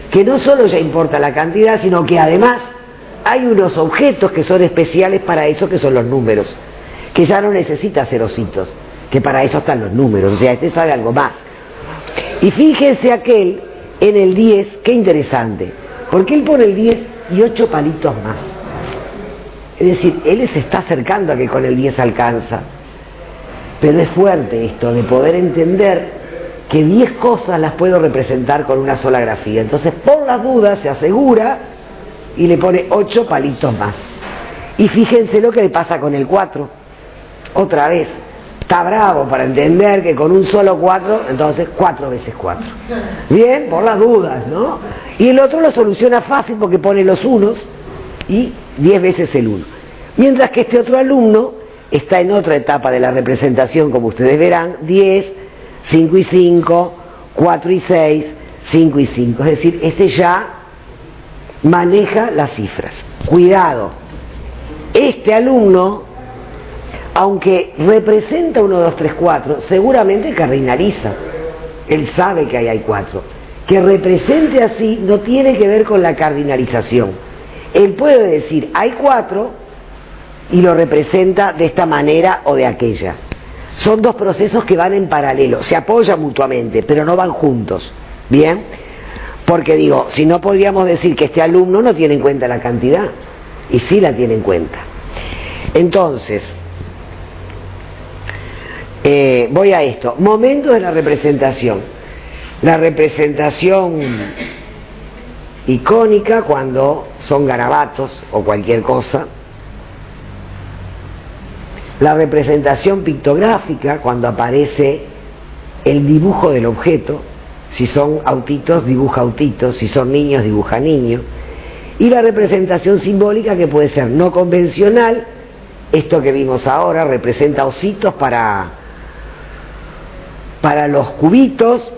que no solo ya importa la cantidad, sino que además hay unos objetos que son especiales para eso, que son los números, que ya no necesita hacer ositos, que para eso están los números, o sea, este sabe algo más. Y fíjense aquel en el diez, qué interesante, porque él pone el diez y ocho palitos más. Es decir, él se está acercando a que con el diez alcanza. Pero es fuerte esto de poder entender que diez cosas las puedo representar con una sola grafía. Entonces, por las dudas, se asegura y le pone ocho palitos más. Y fíjense lo que le pasa con el cuatro. Otra vez, está bravo para entender que con un solo cuatro, entonces cuatro veces cuatro. Bien, por las dudas, ¿no? Y el otro lo soluciona fácil porque pone los unos y diez veces el uno. Mientras que este otro alumno está en otra etapa de la representación, como ustedes verán, diez, cinco y cinco, cuatro y seis, cinco y cinco. Es decir, este ya maneja las cifras. Cuidado, este alumno, aunque representa uno, dos, tres, cuatro, seguramente cardinaliza. Él sabe que ahí hay cuatro. Que represente así no tiene que ver con la cardinalización. Él puede decir, hay cuatro, y lo representa de esta manera o de aquella. Son dos procesos que van en paralelo, se apoyan mutuamente, pero no van juntos. ¿Bien? Porque digo, si no podríamos decir que este alumno no tiene en cuenta la cantidad, y sí la tiene en cuenta. Entonces, eh, voy a esto. Momentos de la representación. La representación icónica, cuando son garabatos o cualquier cosa. La representación pictográfica, cuando aparece el dibujo del objeto. Si son autitos, dibuja autitos. Si son niños, dibuja niños. Y la representación simbólica, que puede ser no convencional. Esto que vimos ahora representa ositos para, para los cubitos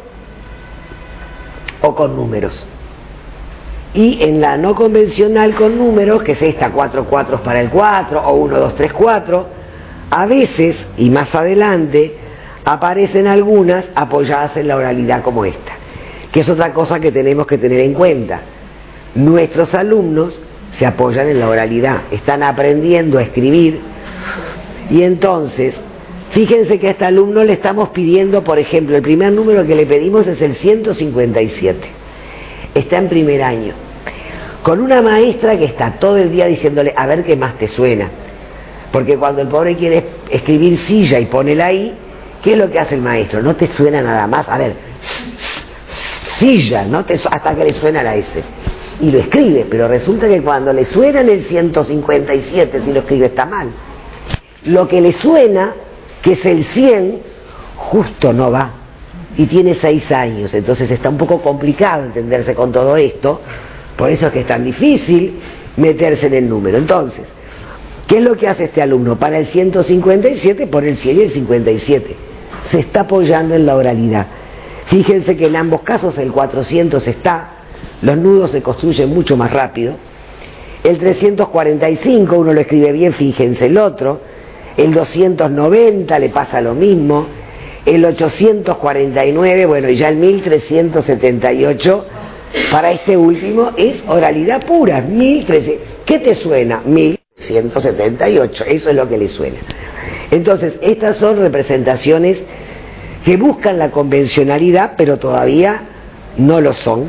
o con números. Y en la no convencional con números, que es esta, cuatro cuatros para el cuatro o uno, dos, tres, cuatro, a veces, y más adelante, aparecen algunas apoyadas en la oralidad como esta, que es otra cosa que tenemos que tener en cuenta. Nuestros alumnos se apoyan en la oralidad, están aprendiendo a escribir, y entonces, fíjense que a este alumno le estamos pidiendo, por ejemplo, el primer número que le pedimos es el ciento cincuenta y siete. Está en primer año, con una maestra que está todo el día diciéndole, a ver qué más te suena. Porque cuando el pobre quiere escribir silla y pone la I, ¿qué es lo que hace el maestro? No te suena nada más, a ver, silla, ¿no? Te, hasta que le suena la S. Y lo escribe, pero resulta que cuando le suena en el ciento cincuenta y siete, si lo escribe está mal. Lo que le suena, que es el cien, justo no va. Y tiene seis años, entonces está un poco complicado entenderse con todo esto, por eso es que es tan difícil meterse en el número. Entonces, ¿qué es lo que hace este alumno? Para el ciento cincuenta y siete pone el cien y el cincuenta y siete. Se está apoyando en la oralidad. Fíjense que en ambos casos el cuatrocientos está, los nudos se construyen mucho más rápido. El trescientos cuarenta y cinco uno lo escribe bien, fíjense el otro. El doscientos noventa le pasa lo mismo. El ochocientos cuarenta y nueve, bueno, y ya el mil trescientos setenta y ocho, para este último es oralidad pura. mil trescientos, ¿qué te suena? mil ciento setenta y ocho, eso es lo que le suena. Entonces, estas son representaciones que buscan la convencionalidad, pero todavía no lo son.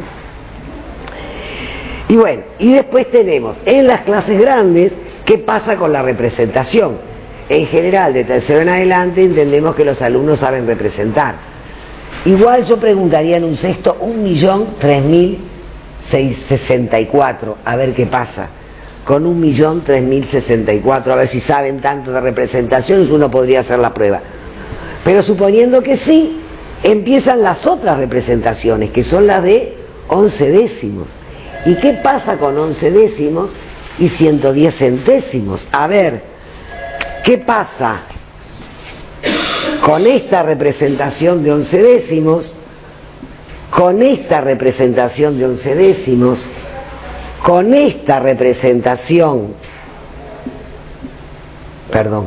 Y bueno, y después tenemos en las clases grandes, ¿qué pasa con la representación? En general, de tercero en adelante, entendemos que los alumnos saben representar. Igual yo preguntaría en un sexto, un millón tres mil sesenta y cuatro, a ver qué pasa. Con un millón tres mil sesenta y cuatro, a ver si saben tanto de representaciones, uno podría hacer la prueba. Pero suponiendo que sí, empiezan las otras representaciones, que son las de once décimos. ¿Y qué pasa con once décimos y ciento diez centésimos? A ver, ¿qué pasa con esta representación de once décimos, con esta representación de once décimos, con esta representación, perdón,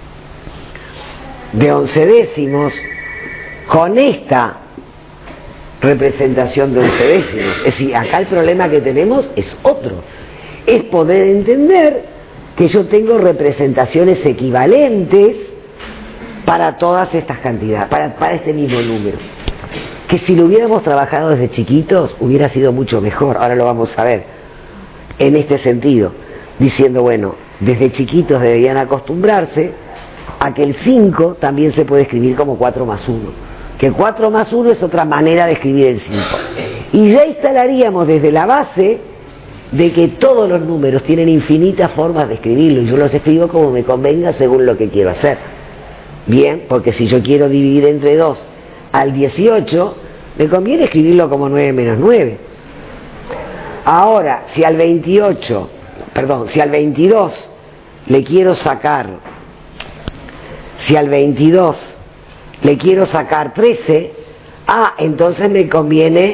de once décimos, con esta representación de once décimos. Es decir, acá el problema que tenemos es otro. Es poder entender que yo tengo representaciones equivalentes para todas estas cantidades, para, para este mismo número. Que si lo hubiéramos trabajado desde chiquitos hubiera sido mucho mejor. Ahora lo vamos a ver en este sentido, diciendo, bueno, desde chiquitos deberían acostumbrarse a que el cinco también se puede escribir como cuatro más uno, que cuatro más uno es otra manera de escribir el cinco, y ya instalaríamos desde la base de que todos los números tienen infinitas formas de escribirlo, y yo los escribo como me convenga según lo que quiero hacer. Bien, porque si yo quiero dividir entre dos al dieciocho, me conviene escribirlo como nueve menos nueve. Ahora, si al veintiocho, perdón, si al veintidós le quiero sacar, si al veintidós le quiero sacar trece, ah, entonces me conviene,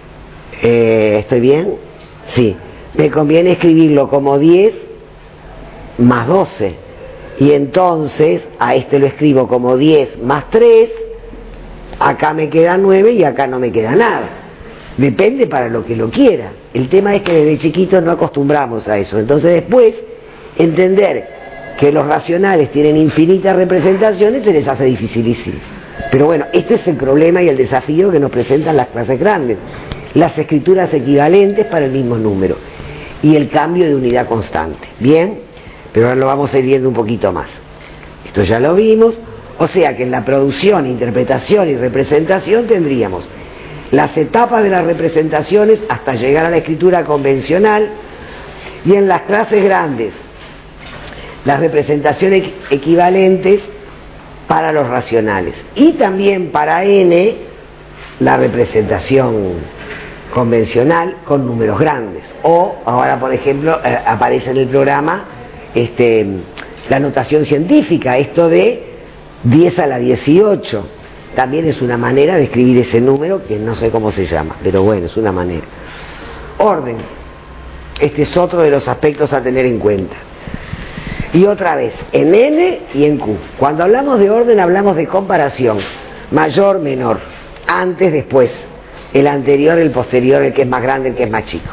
eh, ¿estoy bien? Sí, me conviene escribirlo como diez más doce. Y entonces a este lo escribo como diez más tres, acá me queda nueve y acá no me queda nada. Depende para lo que lo quiera. El tema es que desde chiquitos no acostumbramos a eso. Entonces después, entender que los racionales tienen infinitas representaciones se les hace dificilísimo. Pero bueno, este es el problema y el desafío que nos presentan las clases grandes. Las escrituras equivalentes para el mismo número. Y el cambio de unidad constante. Bien, pero ahora lo vamos a ir viendo un poquito más. Esto ya lo vimos. O sea que en la producción, interpretación y representación tendríamos las etapas de las representaciones hasta llegar a la escritura convencional, y en las clases grandes las representaciones equivalentes para los racionales, y también para n la representación convencional con números grandes. O ahora, por ejemplo, eh, aparece en el programa este, la notación científica, esto de diez a la dieciocho, también es una manera de escribir ese número que no sé cómo se llama, pero bueno, es una manera. Orden, este es otro de los aspectos a tener en cuenta. Y otra vez, en N y en Q. Cuando hablamos de orden hablamos de comparación, mayor, menor, antes, después, el anterior, el posterior, el que es más grande, el que es más chico.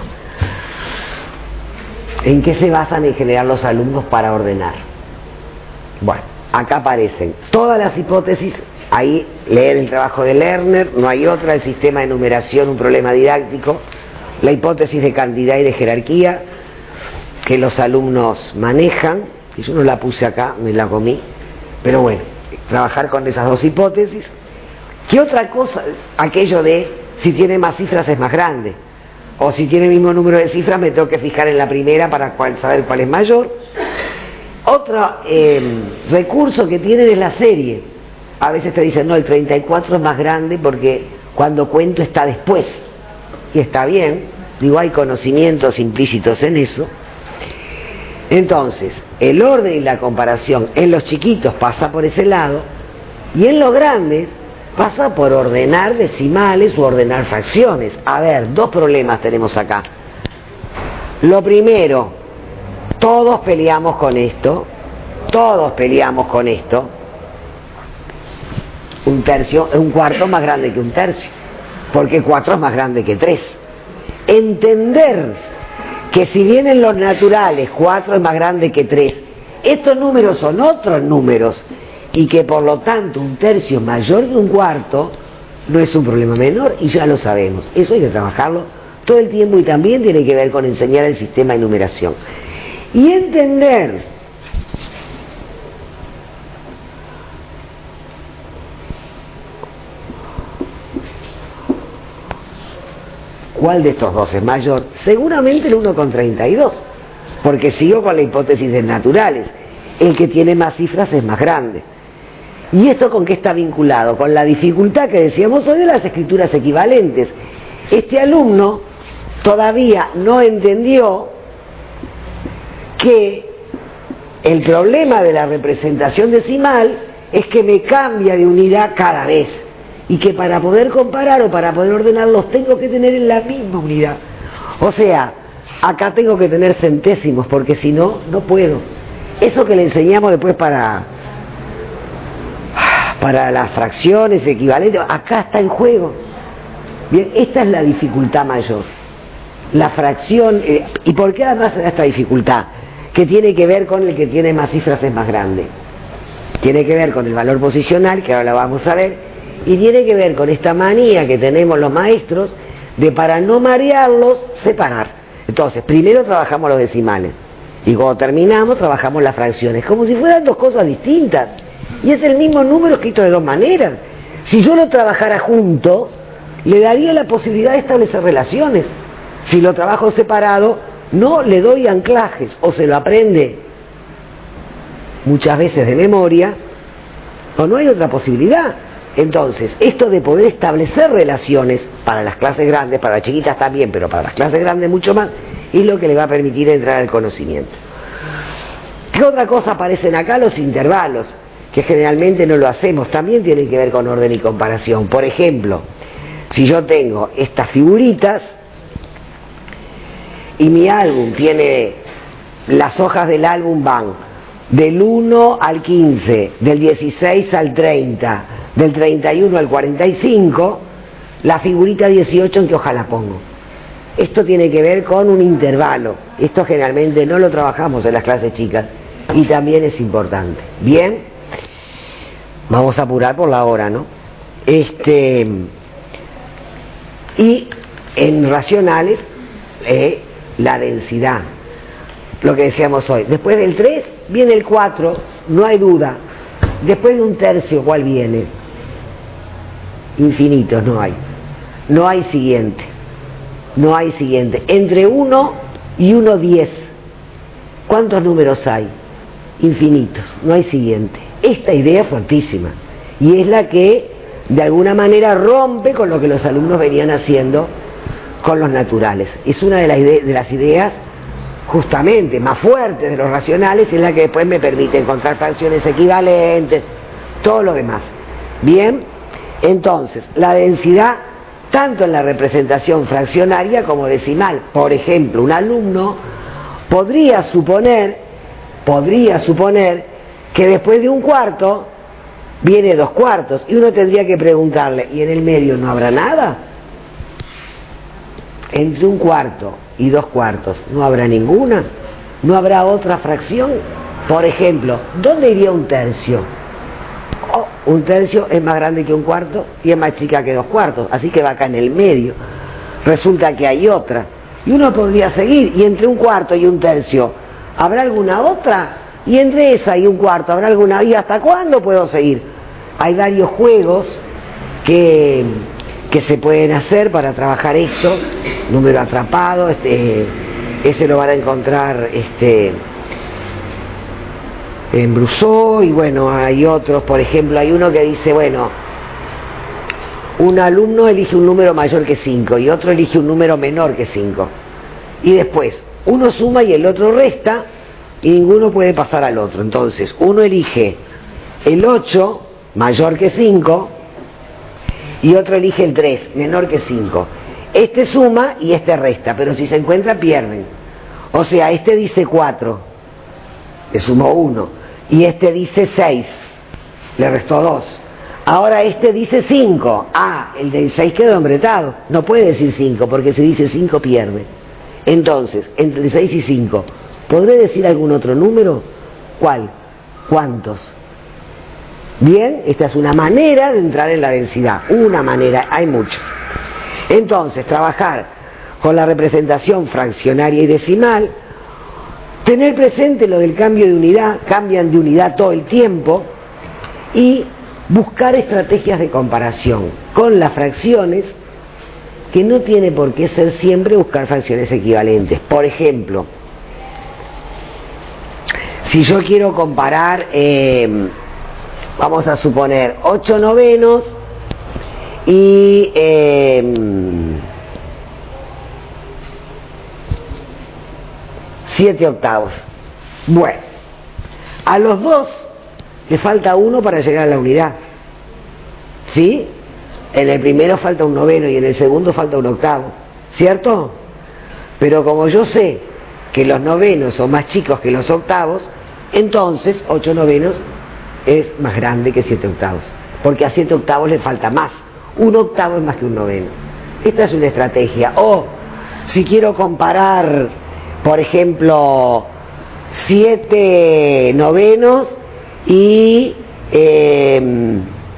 ¿En qué se basan en general los alumnos para ordenar? Bueno, acá aparecen todas las hipótesis. Ahí leer el trabajo de Lerner, no hay otra, el sistema de numeración, un problema didáctico, la hipótesis de cantidad y de jerarquía que los alumnos manejan, y yo no la puse acá, me la comí, pero bueno, trabajar con esas dos hipótesis. ¿Qué otra cosa? Aquello de si tiene más cifras es más grande, o si tiene el mismo número de cifras me tengo que fijar en la primera para saber cuál es mayor. Otro eh, recurso que tienen es la serie. A veces te dicen, no, el treinta y cuatro es más grande porque cuando cuento está después. Y está bien, digo, hay conocimientos implícitos en eso. Entonces, el orden y la comparación en los chiquitos pasa por ese lado, y en los grandes pasa por ordenar decimales o ordenar fracciones. A ver, dos problemas tenemos acá. Lo primero, todos peleamos con esto, todos peleamos con esto. Un tercio, un cuarto es más grande que un tercio, porque cuatro es más grande que tres. Entender que si bien en los naturales cuatro es más grande que tres, estos números son otros números, y que por lo tanto un tercio es mayor que un cuarto, no es un problema menor, y ya lo sabemos. Eso hay que trabajarlo todo el tiempo, y también tiene que ver con enseñar el sistema de numeración. Y entender ¿cuál de estos dos es mayor? Seguramente el uno con treinta y dos, porque sigo con la hipótesis de naturales. El que tiene más cifras es más grande. ¿Y esto con qué está vinculado? Con la dificultad que decíamos hoy de las escrituras equivalentes. Este alumno todavía no entendió que el problema de la representación decimal es que me cambia de unidad cada vez, y que para poder comparar o para poder ordenarlos tengo que tener en la misma unidad. O sea, acá tengo que tener centésimos, porque si no, no puedo. Eso que le enseñamos después para para las fracciones equivalentes, acá está en juego. Bien, esta es la dificultad mayor. La fracción, eh, ¿y por qué además se da esta dificultad? Que tiene que ver con el que tiene más cifras es más grande. Tiene que ver con el valor posicional, que ahora lo vamos a ver, y tiene que ver con esta manía que tenemos los maestros de, para no marearlos, separar. Entonces, primero trabajamos los decimales, y cuando terminamos trabajamos las fracciones, como si fueran dos cosas distintas, y es el mismo número escrito de dos maneras. Si yo lo trabajara junto, le daría la posibilidad de establecer relaciones. Si lo trabajo separado, no le doy anclajes, o se lo aprende muchas veces de memoria, o no hay otra posibilidad. Entonces, esto de poder establecer relaciones para las clases grandes, para las chiquitas también, pero para las clases grandes mucho más, es lo que le va a permitir entrar al conocimiento. ¿Qué otra cosa aparecen acá? Los intervalos, que generalmente no lo hacemos, también tienen que ver con orden y comparación. Por ejemplo, si yo tengo estas figuritas y mi álbum tiene, las hojas del álbum van del uno al quince, del dieciséis al treinta, del treinta y uno al cuarenta y cinco, la figurita dieciocho, ¿en qué hoja la pongo? Esto tiene que ver con un intervalo. Esto generalmente no lo trabajamos en las clases chicas y también es importante. Bien, vamos a apurar por la hora, ¿no? Este, y en racionales, eh, la densidad, lo que decíamos hoy. Después del tres viene el cuatro, no hay duda. Después de un tercio, ¿cuál viene? Infinitos, no hay. No hay siguiente. No hay siguiente. Entre uno y uno diez, ¿cuántos números hay? Infinitos, no hay siguiente. Esta idea es fuertísima y es la que de alguna manera rompe con lo que los alumnos venían haciendo con los naturales. Es una de las, ide- de las ideas justamente más fuertes de los racionales, es la que después me permite encontrar fracciones equivalentes, todo lo demás. Bien, entonces, la densidad tanto en la representación fraccionaria como decimal. Por ejemplo, un alumno podría suponer, podría suponer que después de un cuarto viene dos cuartos, y uno tendría que preguntarle, ¿y en el medio no habrá nada? Entre un cuarto y dos cuartos no habrá ninguna, no habrá otra fracción. Por ejemplo, ¿dónde iría un tercio? Oh, un tercio es más grande que un cuarto y es más chica que dos cuartos, así que va acá en el medio. Resulta que hay otra, y uno podría seguir, y entre un cuarto y un tercio ¿habrá alguna otra? Y entre esa y un cuarto ¿habrá alguna? ¿Y hasta cuándo puedo seguir? Hay varios juegos que, que se pueden hacer para trabajar esto. Número atrapado, este, ese lo van a encontrar este, en Brousseau, y bueno, hay otros. Por ejemplo, hay uno que dice, bueno, un alumno elige un número mayor que cinco y otro elige un número menor que cinco, y después uno suma y el otro resta, y ninguno puede pasar al otro. Entonces uno elige el ocho mayor que cinco y otro elige el tres menor que cinco. Este suma y este resta, pero si se encuentran pierden. O sea, este dice cuatro, le sumó uno, y este dice seis, le restó dos. Ahora este dice cinco, ah, el del seis quedó embretado, no puede decir cinco, porque si dice cinco pierde. Entonces, entre seis y cinco, ¿podré decir algún otro número? ¿Cuál? ¿Cuántos? Bien, esta es una manera de entrar en la densidad, una manera, hay muchas. Entonces, trabajar con la representación fraccionaria y decimal, tener presente lo del cambio de unidad, cambian de unidad todo el tiempo, y buscar estrategias de comparación con las fracciones, que no tiene por qué ser siempre buscar fracciones equivalentes. Por ejemplo, si yo quiero comparar, eh, vamos a suponer ocho novenos y eh, siete octavos. Bueno, a los dos le falta uno para llegar a la unidad, ¿sí? En el primero falta un noveno y en el segundo falta un octavo, ¿cierto? Pero como yo sé que los novenos son más chicos que los octavos, entonces ocho novenos es más grande que siete octavos, porque a siete octavos le falta más. Un octavo es más que un noveno. Esta es una estrategia. O si quiero comparar, por ejemplo, siete novenos y eh,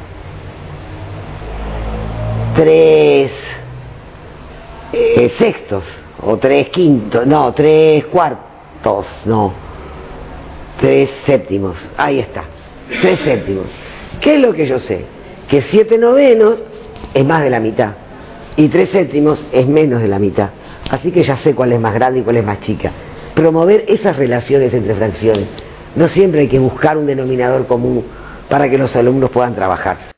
tres eh, sextos, o tres quintos, no, tres cuartos, no, tres séptimos, ahí está, tres séptimos. ¿Qué es lo que yo sé? Que siete novenos es más de la mitad y tres séptimos es menos de la mitad, así que ya sé cuál es más grande y cuál es más chica. Promover esas relaciones entre fracciones. No siempre hay que buscar un denominador común para que los alumnos puedan trabajar.